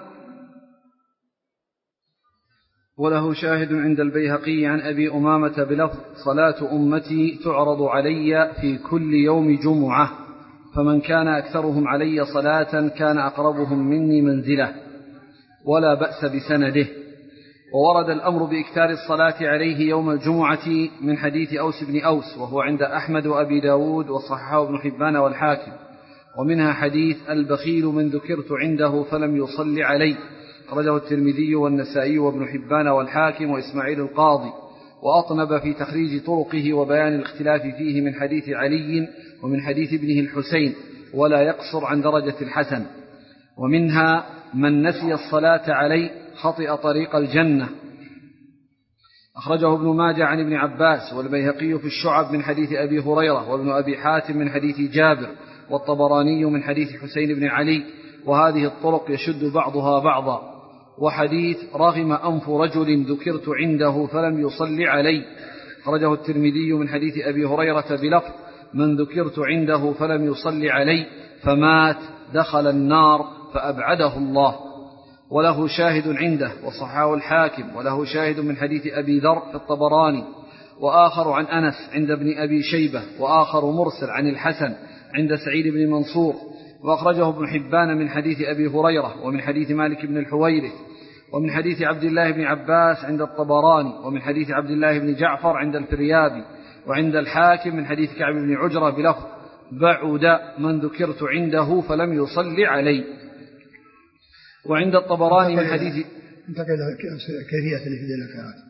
وله شاهد عند البيهقي عن أبي أمامة بلفظ: صلاة أمتي تعرض علي في كل يوم جمعة، فمن كان أكثرهم علي صلاة كان أقربهم مني منزلة، ولا بأس بسنده. وورد الأمر بإكثار الصلاة عليه يوم الجمعة من حديث أوس بن أوس، وهو عند أحمد وأبي داود وصححه ابن حبان والحاكم. ومنها حديث: البخيل من ذكرت عنده فلم يصل علي، أخرجه الترمذي والنسائي وابن حبان والحاكم وإسماعيل القاضي. وأطنب في تخريج طرقه وبيان الاختلاف فيه من حديث علي ومن حديث ابنه الحسين، ولا يقصر عن درجة الحسن. ومنها: من نسي الصلاة علي خطئ طريق الجنة، أخرجه ابن ماجه عن ابن عباس والبيهقي في الشعب من حديث أبي هريرة، وابن أبي حاتم من حديث جابر، والطبراني من حديث حسين بن علي. وهذه الطرق يشد بعضها بعضا. وحديث: رغم أنف رجل ذكرت عنده فلم يصل علي، أخرجه الترمذي من حديث أبي هريرة بلفظ: من ذكرت عنده فلم يصل علي فمات دخل النار فأبعده الله. وله شاهد عنده وصححه الحاكم. وله شاهد من حديث أبي ذر في الطبراني، وآخر عن أنس عند ابن أبي شيبة، وآخر مرسل عن الحسن عند سعيد بن منصور. وأخرجه ابن حبان من حديث أبي هريرة، ومن حديث مالك بن الحويرث، ومن حديث عبد الله بن عباس عند الطبراني، ومن حديث عبد الله بن جعفر عند الفريابي، وعند الحاكم من حديث كعب بن عجرة بلفظ: بعد من ذكرت عنده فلم يصل علي. وعند الطبراني من حديث انتقل إلى كيفية اللي في ذلك.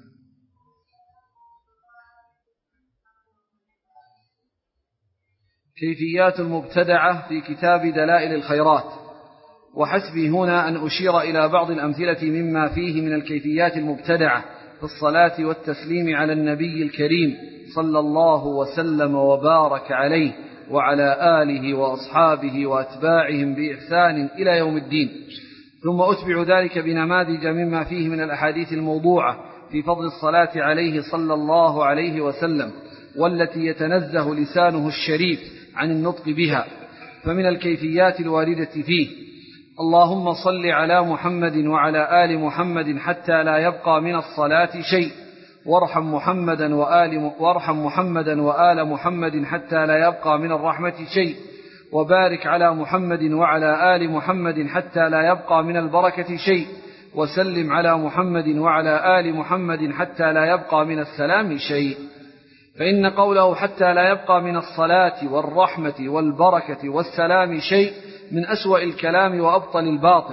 كيفيات المبتدعة في كتاب دلائل الخيرات. وحسبي هنا أن أشير إلى بعض الأمثلة مما فيه من الكيفيات المبتدعة في الصلاة والتسليم على النبي الكريم صلى الله وسلم وبارك عليه وعلى آله وأصحابه وأتباعهم بإحسان إلى يوم الدين. ثم أتبع ذلك بنماذج مما فيه من الأحاديث الموضوعة في فضل الصلاة عليه صلى الله عليه وسلم، والتي يتنزه لسانه الشريف عن النطق بها. فمن الكيفيات الواردة فيه: اللهم صل على محمد وعلى آل محمد حتى لا يبقى من الصلاة شيء، وارحم محمدا وآل وارحم محمدا وآل محمد حتى لا يبقى من الرحمة شيء، وبارك على محمد وعلى آل محمد حتى لا يبقى من البركة شيء، وسلم على محمد وعلى آل محمد حتى لا يبقى من السلام شيء. فإن قوله حتى لا يبقى من الصلاة والرحمة والبركة والسلام شيء من أسوأ الكلام وأبطل الباطل،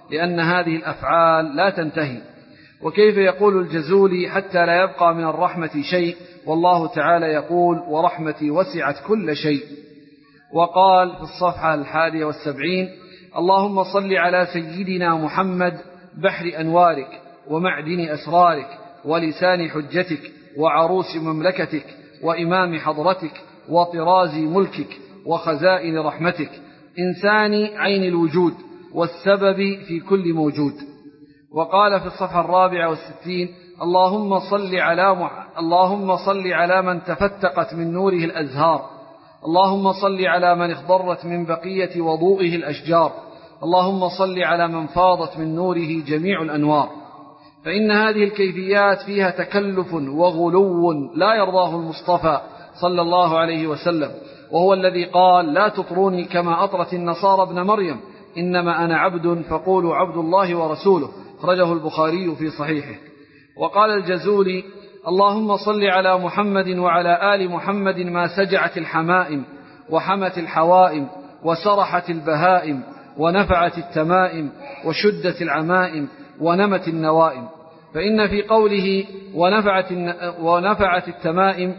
لأن هذه الأفعال لا تنتهي. وكيف يقول الجزولي حتى لا يبقى من الرحمة شيء والله تعالى يقول ورحمتي وسعت كل شيء. وقال في الصفحة الحادية والسبعين اللهم صل على سيدنا محمد بحر أنوارك ومعدن أسرارك ولسان حجتك وعروس مملكتك وإمام حضرتك وطراز ملكك وخزائن رحمتك إنسان عين الوجود والسبب في كل موجود. وقال في الصفحة الرابعة والستين اللهم صل على مح... اللهم صل على من تفتقت من نوره الأزهار، اللهم صل على من اخضرت من بقية وضوئه الأشجار، اللهم صل على من فاضت من نوره جميع الأنوار. فإن هذه الكيفيات فيها تكلف وغلو لا يرضاه المصطفى صلى الله عليه وسلم، وهو الذي قال لا تطروني كما أطرت النصارى ابن مريم إنما أنا عبد فقولوا عبد الله ورسوله، خرجه البخاري في صحيحه. وقال الجزولي اللهم صل على محمد وعلى آل محمد ما سجعت الحمائم وحمت الحوائم وسرحت البهائم ونفعت التمائم وشدت العمائم ونمت النوائم. فإن في قوله ونفعت, ونفعت التمائم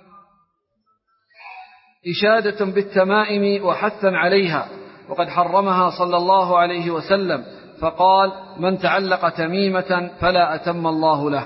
إشادة بالتمائم وحثا عليها، وقد حرمها صلى الله عليه وسلم فقال من تعلق تميمة فلا أتم الله له.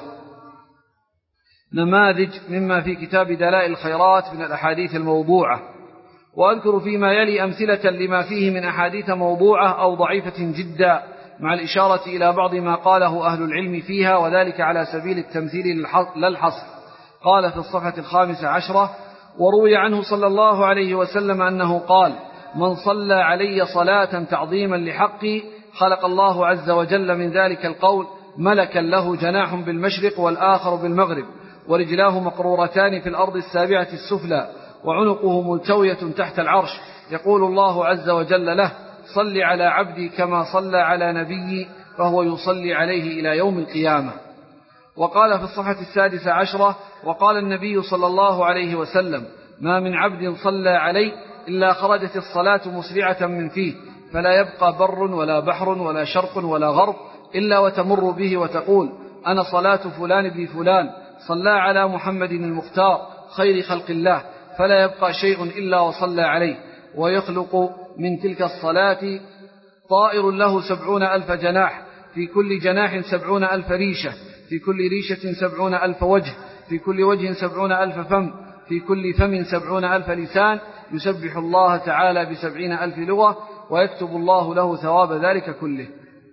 نماذج مما في كتاب دلائل الخيرات من الأحاديث الموضوعة. وأذكر فيما يلي أمثلة لما فيه من أحاديث موضوعة أو ضعيفة جدا مع الإشارة إلى بعض ما قاله أهل العلم فيها، وذلك على سبيل التمثيل لا الحصر. قال في الصفحة الخامسة عشرة وروي عنه صلى الله عليه وسلم أنه قال من صلى علي صلاة تعظيما لحقي خلق الله عز وجل من ذلك القول ملكا له جناح بالمشرق والآخر بالمغرب ورجلاه مقرورتان في الأرض السابعة السفلى وعنقه ملتوية تحت العرش، يقول الله عز وجل له صل على عبدي كما صلى على نبيي فهو يصلي عليه إلى يوم القيامة. وقال في الصفحة السادسة عشرة وقال النبي صلى الله عليه وسلم ما من عبد صلى علي إلا خرجت الصلاة مسرعة من فيه فلا يبقى بر ولا بحر ولا شرق ولا غرب إلا وتمر به وتقول أنا صلاة فلان بن فلان صلى على محمد المختار خير خلق الله، فلا يبقى شيء إلا وصلى عليه، ويخلق من تلك الصلاة طائر له سبعون ألف جناح، في كل جناح سبعون ألف ريشة، في كل ريشة سبعون ألف وجه، في كل وجه سبعون ألف فم، في كل فم سبعون ألف لسان، يسبح الله تعالى بسبعين ألف لغة، ويكتب الله له ثواب ذلك كله.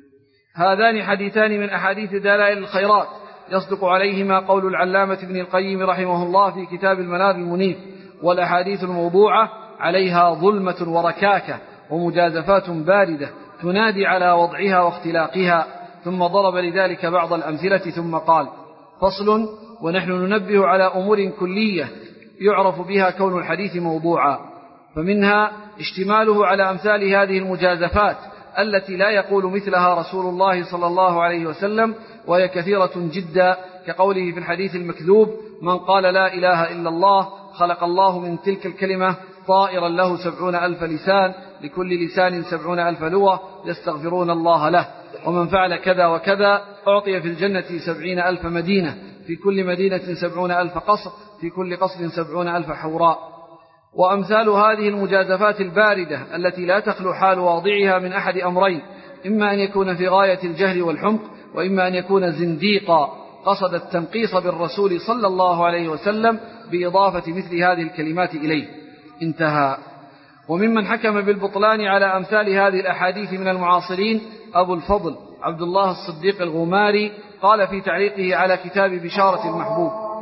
هذان حديثان من أحاديث دلائل الخيرات يصدق عليهما قول العلامة ابن القيم رحمه الله في كتاب المنار المنيف، والأحاديث الموضوعة عليها ظلمة وركاكة ومجازفات باردة تنادي على وضعها واختلاقها. ثم ضرب لذلك بعض الأمثلة ثم قال فصل ونحن ننبه على أمور كلية يعرف بها كون الحديث موضوعا، فمنها اشتماله على أمثال هذه المجازفات التي لا يقول مثلها رسول الله صلى الله عليه وسلم، وهي كثيرة جدا، كقوله في الحديث المكذوب من قال لا إله إلا الله خلق الله من تلك الكلمة طائرا له سبعون ألف لسان، لكل لسان سبعون ألف لغة يستغفرون الله له، ومن فعل كذا وكذا أعطي في الجنة سبعين ألف مدينة، في كل مدينة سبعون ألف قصر، في كل قصر سبعون ألف حوراء. وأمثال هذه المجازفات الباردة التي لا تخلو حال واضعها من أحد أمرين، إما أن يكون في غاية الجهل والحمق، وإما أن يكون زنديقا قصد التنقيص بالرسول صلى الله عليه وسلم بإضافة مثل هذه الكلمات إليه. انتهى. وممن حكم بالبطلان على أمثال هذه الأحاديث من المعاصرين أبو الفضل عبد الله الصديق الغماري، قال في تعليقه على كتاب بشارة المحبوب